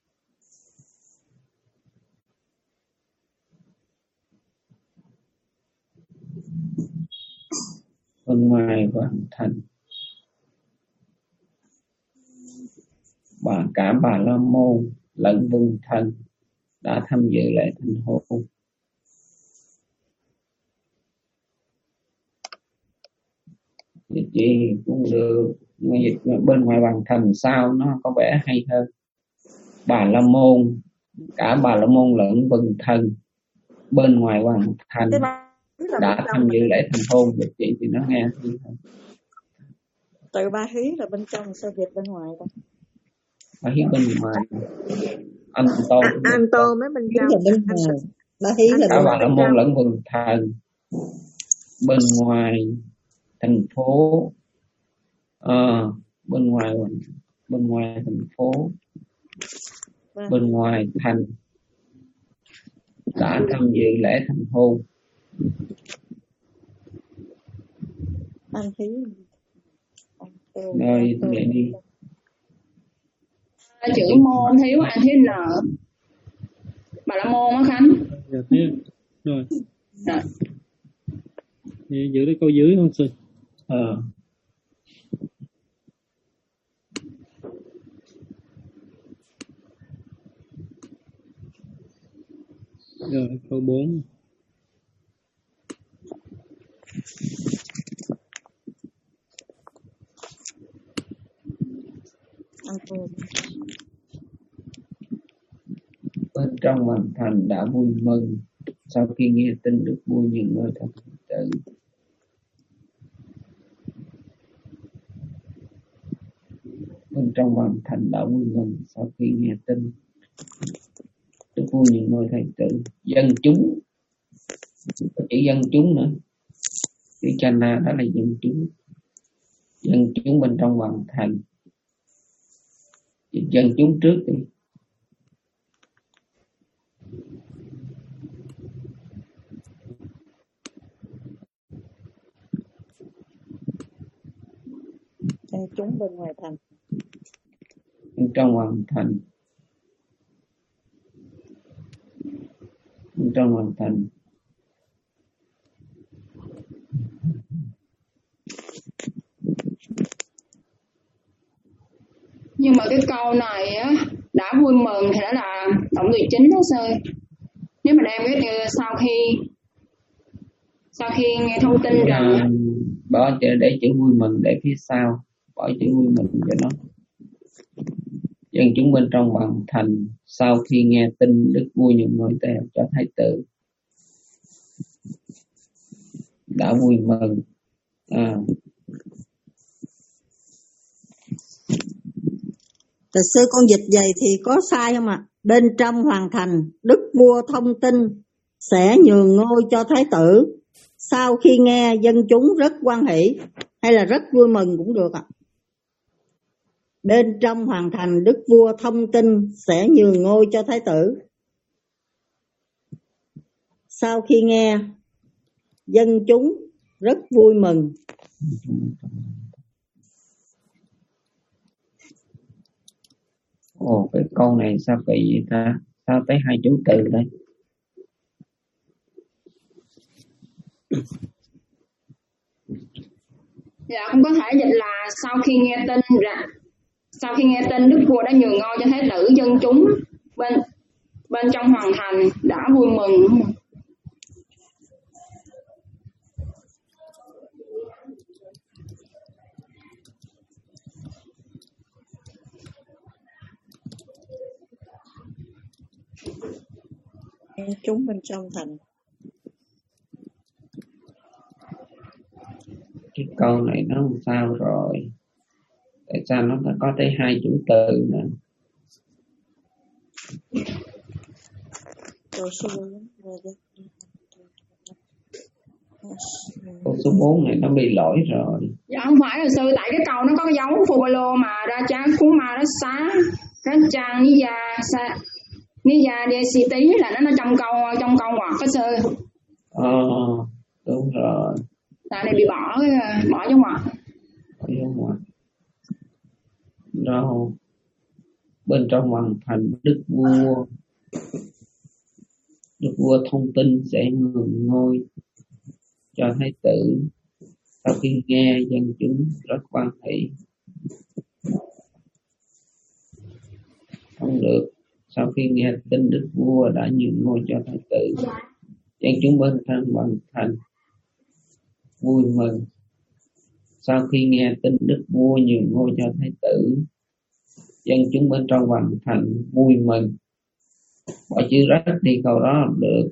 Bên ngoài hoàng thành bà cả bà la môn lẫn vân thần đã tham dự lễ thành hôn. Dịch gì cũng được, dịch bên ngoài hoàng thành sao nó có vẻ hay hơn. Bà la môn, cả bà la môn lẫn vân thần bên ngoài hoàng thành đã tham dự lễ thành hôn. Dịch chị thì nó nghe hay hơn. Từ ba hí là bên trong, sao dịch bên ngoài ta? Ba hí bên ngoài. Anh tô à, anh tô mới bên trong. Bên ngoài. Ba hí là cả bà la môn lẫn vân thần bên ngoài thành phố, à, bên ngoài bên ngoài thành phố, bên ngoài thành đã tham dự lễ thành hôn. Anh hí. Rồi vậy đi. Chữ môn thiếu anh thiếu n. Bà la môn á Khánh. Dạ thế rồi. Rồi. Vậy giữ cái câu dưới không sư? Ờ. Rồi câu bốn. Bên trong hoàng thành đã vui mừng sau khi nghe tin được vua nhường ngôi cho thái tử. Bên trong hoàng thành đã vui mừng sau khi nghe tin đức vua nhường ngôi thái tử. Dân chúng, có chỉ dân chúng nữa, chữ chana đó là dân chúng. Dân chúng bên trong hoàng thành. Dân chúng trước đi. Dân chúng bên ngoài thành. Bên trong hoàng thành. Bên trong hoàng thành. Nhưng mà cái câu này á, đã vui mừng thì đó là động từ chính đó sư. Nếu mà đem cái sau khi sau khi nghe thông tin rằng à, bỏ chữ để chữ vui mừng để phía sau, bỏ chữ vui mừng cho nó. Dân chúng bên trong hoàng thành sau khi nghe tin đức vua nhường ngôi cho thái tử đã vui mừng. À. Từ sư con dịch vậy thì có sai không ạ? À? Bên trong hoàng thành, đức vua thông tin sẽ nhường ngôi cho thái tử. Sau khi nghe dân chúng rất hoan hỷ hay là rất vui mừng cũng được ạ. À? Bên trong hoàng thành, đức vua thông tin sẽ nhường ngôi cho thái tử. Sau khi nghe dân chúng rất vui mừng. Ồ, cái câu này sao kỳ vậy ta? Sao tới hai chú từ đây? Dạ không có thể dịch là sau khi nghe tin ra sau khi nghe tin đức vua đã nhường ngôi cho thái tử, dân chúng bên bên trong hoàng thành đã vui mừng. Chúng bên trong thành. Cái câu này nó làm sao rồi? Tại sao nó phải có tới hai chủ từ nữa? Câu số bốn này nó bị lỗi rồi. Dạ không phải là sư, tại cái câu nó có cái dấu phù ba lô mà ra cha cú ma đó xá cái trang ní gia sa ní gia đê si tí là nó nó trong câu trong câu ngoặc cái sư. Ờ đúng rồi. Tại này bị bỏ bỏ trong ngoặc. Bỏ trong ngoặc. Đâu bên trong hoàng thành đức vua đức vua thông tin sẽ nhường ngôi cho thái tử. Sau khi nghe dân chúng rất hoan hỷ. Không được. Sau khi nghe tin đức vua đã nhường ngôi cho thái tử, dân chúng bên trong hoàng thành vui mừng. Sau khi nghe tin đức vua nhường ngôi cho thái tử, dân chúng bên trong hoàng thành vui mừng. Bỏ chữ rách đi câu đó là được.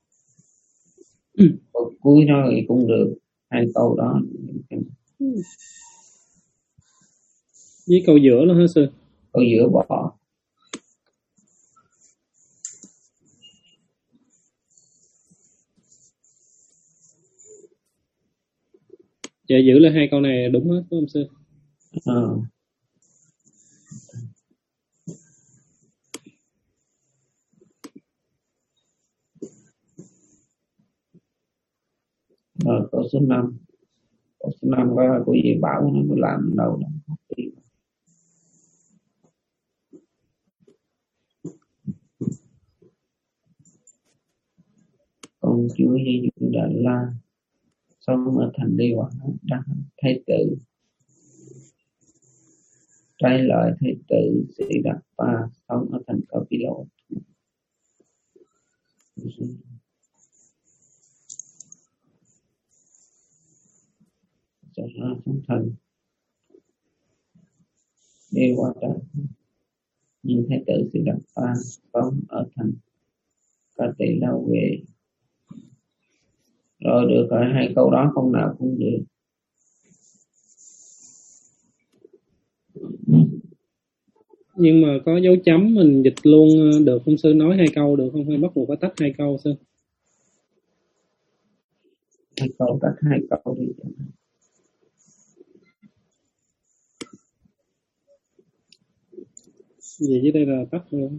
Câu cuối đó thì cũng được. Hai câu đó. Với câu giữa luôn hả sư? Câu giữa bỏ. Dạ giữ là hai câu này đúng hết phải không sư? Ờ. Rồi câu số năm. Câu số năm có cô gì bảo nó có làm đâu đâu. Công chúa Di Dụ Đà La sống ở thành Đi Hoàng Đăng thái tử. Trái lại thái tử Sĩ Đạt Pa sống ở thành Kapilo. Cho nó xuống thành Đi Hoàng Đăng. Nhưng thái tử Sĩ Đạt Pa sống ở thành Kapilo về. Rồi được rồi, hai câu đó không nào cũng được. Nhưng mà có dấu chấm mình dịch luôn được không sư? Nói hai câu được không? Hay bắt buộc phải tách hai câu sư? Hai câu tách hai câu đi. Vậy dưới đây là tách luôn.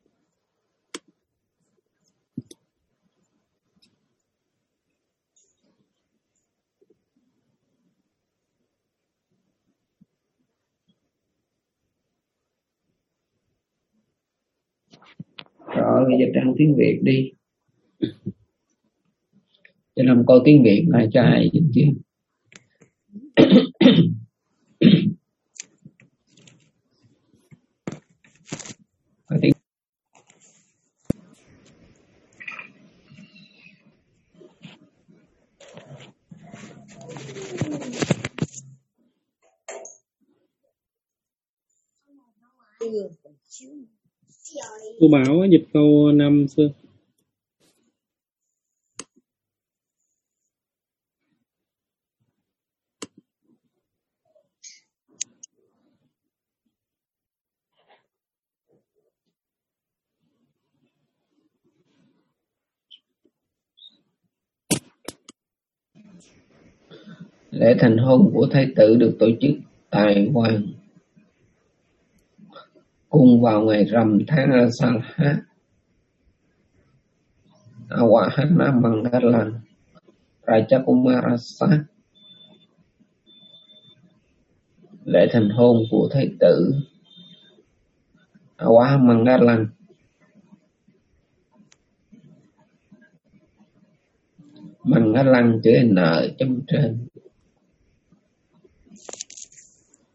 Rồi bây giờ trang tiếng Việt đi. Cho làm câu tiếng Việt là cho ai dịch chứ. Tiếng... Cô Bảo dịch câu năm xưa. Lễ thành hôn của thái tử được tổ chức tại Hoàng cung vào ngày rằm tháng Asalha. Awahana Mangalan Raja Kumarasa. Lễ thành hôn của thái tử Awah Mangalan Mangalan chữ N chấm trên.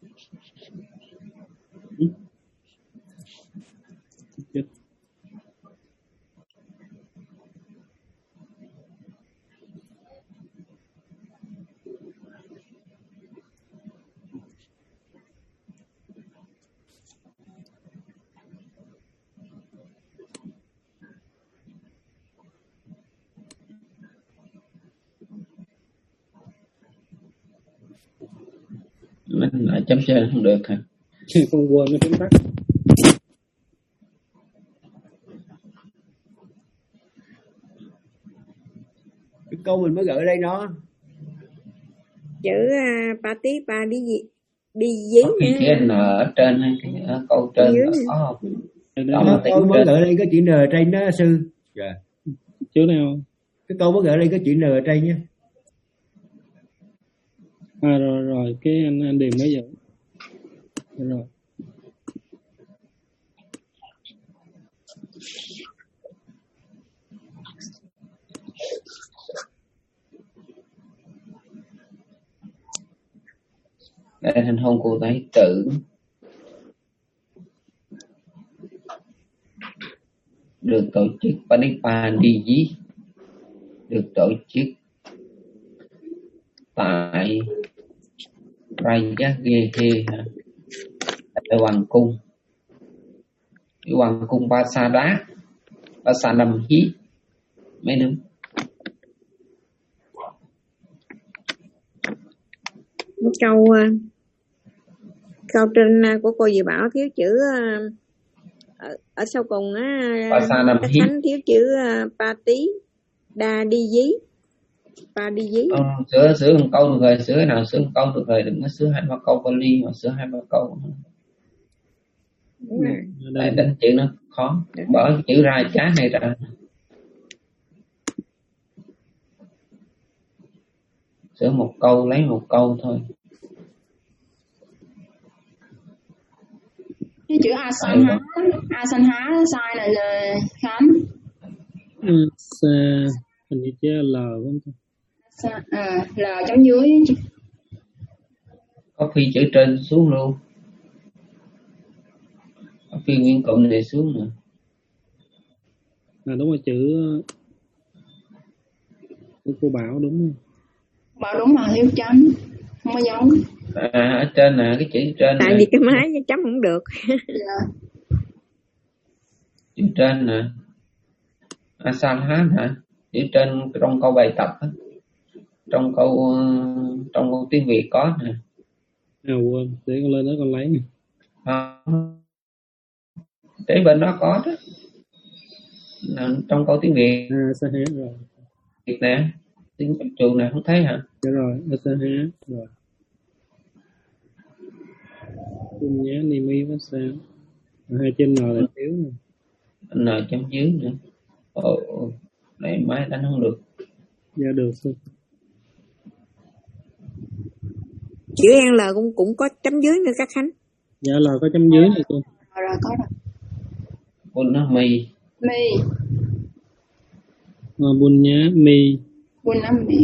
Mình lại chấm trên không được hả? Con quên nó chấm tắt. Cái câu mình mới gửi ở đây nó. Chữ uh, ba tí ba đi gì đi giấy có cái chữ N ở trên hay cái ở câu trên đó có không? Đó, câu mới gửi ở đây có chữ N ở trên đó sư. Dạ. Chữ nào? Cái câu mới gửi ở đây có chữ N ở trên nhé. À rồi rồi, cái anh anh Điềm mới dẫn. Rồi. Đây thành hôn của thái tử được tổ chức Padipadiji, được tổ chức tại Rajagehe, tại hoàng cung, cái hoàng cung Pasada, Pasadamhi mấy đúng. Câu câu trên của cô Diệu Bảo thiếu chữ ở, ở sau cùng á, cái thánh thiếu chữ pa tí đa đi dí pa đi dí. Ừ, sửa sửa một câu được rồi, sửa nào sửa một câu được rồi, đừng có sửa hai ba câu Pali mà sửa hai ba câu. Để đánh chữ nó khó, bỏ chữ ra chá này ra. Sửa một câu lấy một câu thôi. Cái chữ Asanha, Asanha sai là là Khánh. Ừ, hình như chứ L không? À, L chấm dưới. Có phi chữ trên xuống luôn. Có phi nguyên cụm này xuống nữa. À đúng rồi, chữ của cô Bảo đúng không? Bảo đúng mà thiếu chấm, không có giống. À, ở trên nè, cái chữ trên. Tại này. vì cái máy chấm không được. Yeah. Chữ trên nè. Asanha hả? Chữ trên trong câu bài tập á. Trong câu trong câu tiếng Việt có nè. À quên, để con lên đó con lấy nè. À, cái bên đó có đó. Trong câu tiếng Việt. À, Asanha rồi. Việt nè. Tiếng trường này không thấy hả? Dạ rồi, Asanha rồi. Chung nhá, Nimi với sao? Hai trên N là thiếu nè. N chấm dưới nữa. Ồ, này máy đánh không được. Dạ được sư. Chữ L cũng cũng có chấm dưới nữa các Khánh. Dạ L có chấm dưới này cô. Rồi có rồi. Bun nó mi. Mi. Ờ, bun nhá, mi. Bun nó mi.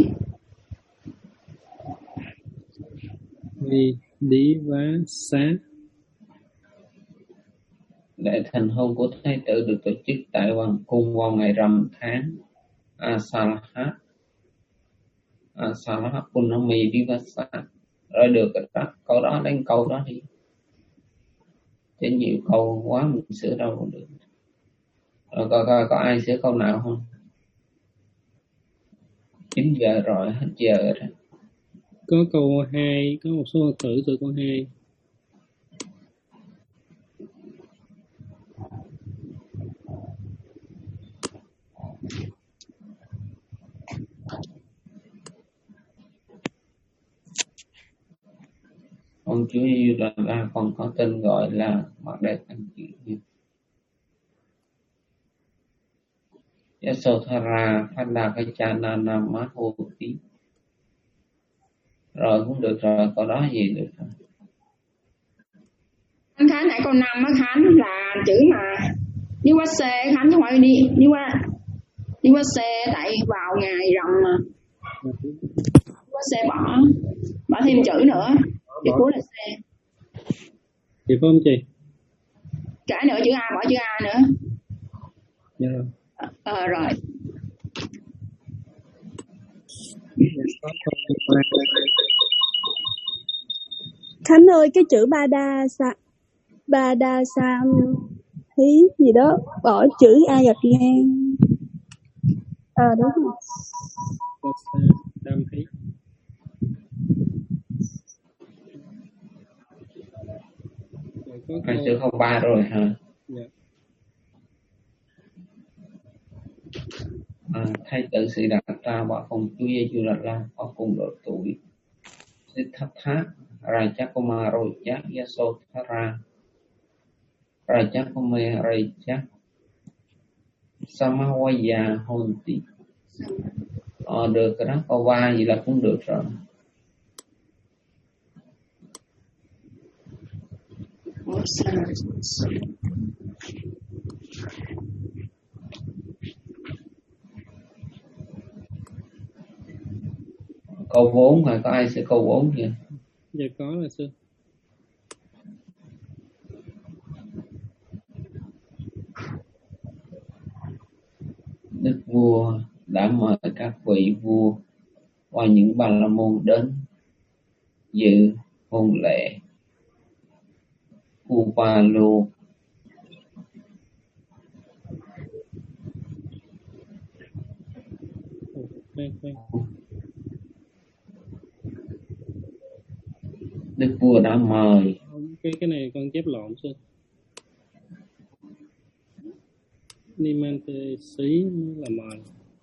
Mi, đi vá, xá. Lễ thành hôn của thái tử được tổ chức tại hoàng cung vào ngày rằm tháng Asalahat. Asalahat Punami Divasa. Rồi được đó, câu đó đến câu đó đi. Chứ nhiều câu quá mình sửa đâu cũng được. Rồi coi coi có ai sửa câu nào không? chín giờ rồi, hết giờ rồi. Có câu hai, có một số Phật tử từ câu hai. Ông Chúa Giêsu là ba con có tên gọi là mặt đẹp anh chị. Yasodhara Phadakachana Namahoti. Rồi cũng được rồi, câu đó gì được rồi. Khánh Khánh nãy câu năm á Khánh là chữ mà đi qua xe Khánh chứ không phải đi đi qua đi qua xe tại vào ngày rằm mà. Đi qua xe bỏ bỏ thêm chữ nữa. Chữ cuối là xe. Chị phải không chị? Cả nữa chữ A bỏ chữ A nữa. Dạ rồi. Ờ rồi. Khánh ơi, cái chữ ba đa sa ba đa sam thí gì đó bỏ chữ A gạch ngang. À đúng rồi. Đam thí. có Hai câu chữ câu ba rồi hả? dạ. À, thay tự sự đạt ra và công chúa Giê-xu đạt la có cùng độ tuổi Siddhartha Rajakumara Roja Yasodhara Rajakumara Raja Samawaya Honti. Ờ, được cái đó, câu ba gì là cũng được rồi. Câu bốn hả? Có ai sẽ câu bốn chưa? Dạ có là sư. Đức vua đã mời các vị vua và những bà la môn đến dự hôn lễ Upalu. Khoan, khoan. Đức vua đã mời. Cái cái này con chép lộn sư. Nimante xí là mời.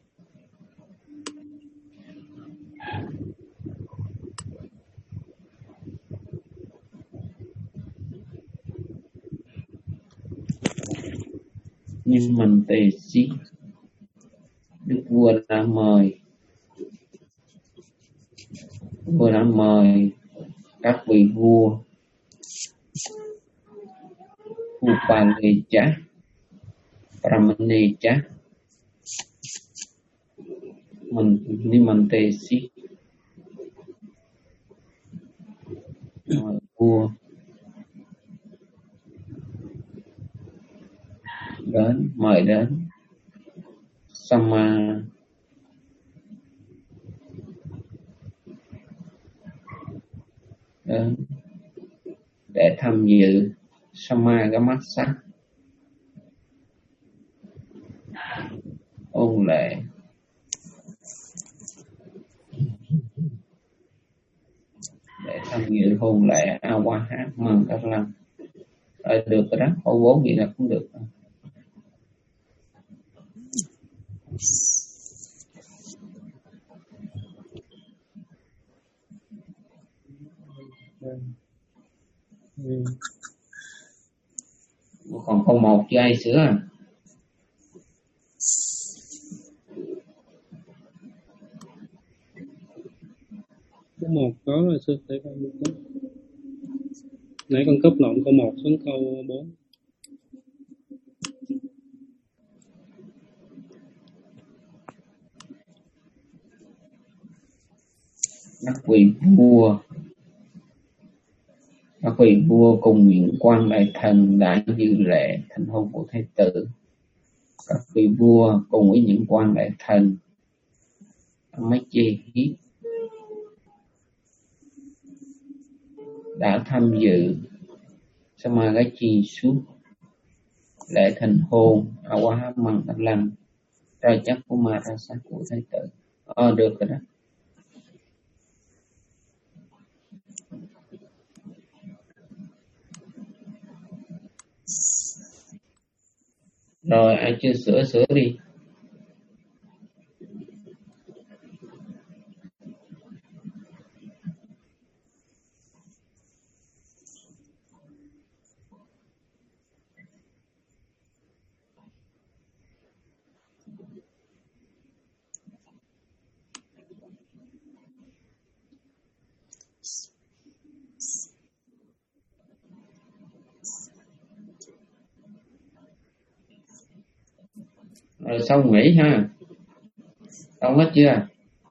Nhưng mình tề xí, Đức vua đã mời, vua đã mời các vị vua Upalecha, Brahmanecha, mình ni mình tề xí, mời vua đến, mời đến Sama đến để tham dự Samagamasa ôn lễ để tham dự hôn lễ Awaha Mangalam. Rồi được rồi đó, câu bốn vậy là cũng được. Ừ. Còn câu một chưa ai sửa à? Câu một có rồi sư, để con có. Nãy con cấp lộn câu một xuống câu bốn. Các vị vua các vị vua cùng những quan đại thần đã dự lễ thành hôn của thái tử. Các vị vua cùng với những quan đại thần mấy chi hiếp đã tham dự Samagachi suốt lễ thành hôn Awahamangalam Rajakumarasa của thái tử. Ờ được rồi đó. Rồi ai chưa sửa sửa đi. Rồi xong nghỉ ha. Xong hết chưa?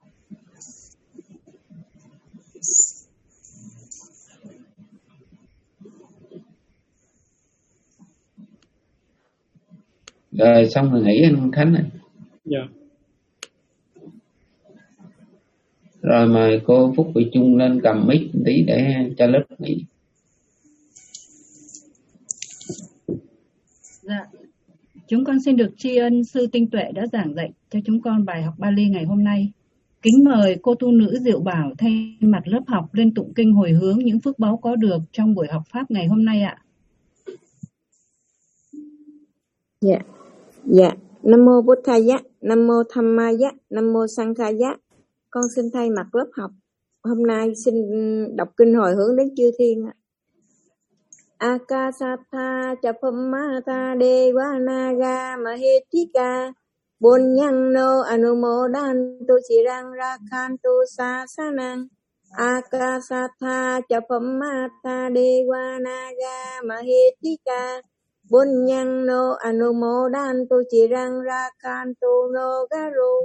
Rồi xong rồi nghỉ anh Khánh này. Dạ. Rồi mời cô Phúc Vị Trung lên cầm mic tí để cho lớp nghỉ. Dạ. Chúng con xin được tri ân Sư Tinh Tuệ đã giảng dạy cho chúng con bài học Bali ngày hôm nay. Kính mời cô tu nữ Diệu Bảo thay mặt lớp học lên tụng kinh hồi hướng những phước báu có được trong buổi học Pháp ngày hôm nay ạ. Dạ. Dạ. Nam mô Buddhaya, Nam mô Dhammaya, Nam mô Sanghaya. Con xin thay mặt lớp học hôm nay xin đọc kinh hồi hướng đến chư thiên ạ. Akasatha Chapamata Devanaga Mahetika Bunyangno Anumodantu Chirang Rakhantu Sasanang. Akasatha Chapamata Devanaga Mahetika Bunyangno Anumodantu Chirang Rakhantu no Garu.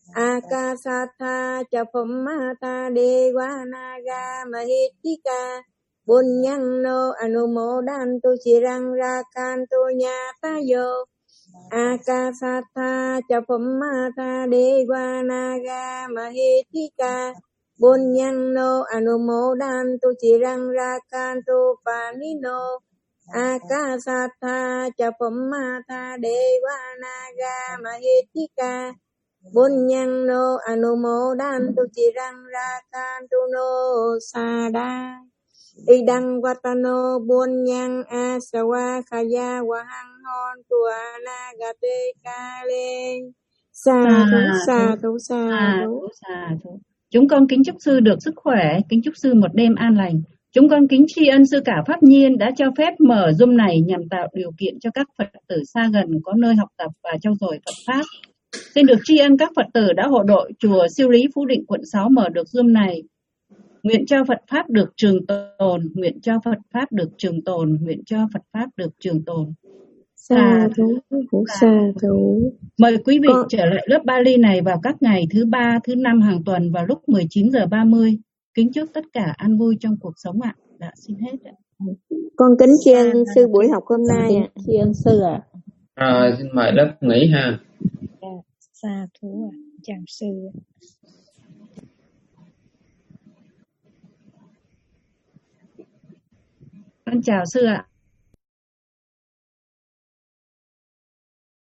Akasatha Chapamata Devanaga Mahetika Bunyangno Anumodantu Chirang Rakhantu Nyatayo. Akasatha Chapamata Devanaga Mahetika Bunyangno Anumodantu Chirang Rakhantu Panino. Akasatha Chapamata Devanaga Mahetika Bunyangno Anumodantu Chirang Rakhantu no Sada. Idang Watano Bunyang Asawa Khaya Wahang Hon Tuana Gate Kale. Sa thú, sa thú, sa thú. Sa thú. Chúng con kính chúc sư được sức khỏe, kính chúc sư một đêm an lành. Chúng con kính tri ân sư cả Pháp Nhiên đã cho phép mở Zoom này nhằm tạo điều kiện cho các Phật tử xa gần có nơi học tập và trau dồi Phật Pháp. Xin được tri ân các Phật tử đã hộ đội chùa Siêu Lý Phú Định quận sáu mở được Zoom này. Nguyện cho Phật Pháp được trường tồn, nguyện cho Phật Pháp được trường tồn, nguyện cho Phật Pháp được trường tồn. Sa thú, sa thú. Mời quý vị Con... trở lại lớp Bali này vào các ngày thứ ba, thứ năm hàng tuần vào lúc mười chín giờ ba mươi. Kính chúc tất cả an vui trong cuộc sống ạ. Đã xin hết ạ. Con kính tri ân sư buổi học hôm nay ạ. Tri ân sư ạ. Rồi xin mời lớp nghỉ ha. Dạ, sa thú ạ. Chào sư. Con chào sư ạ.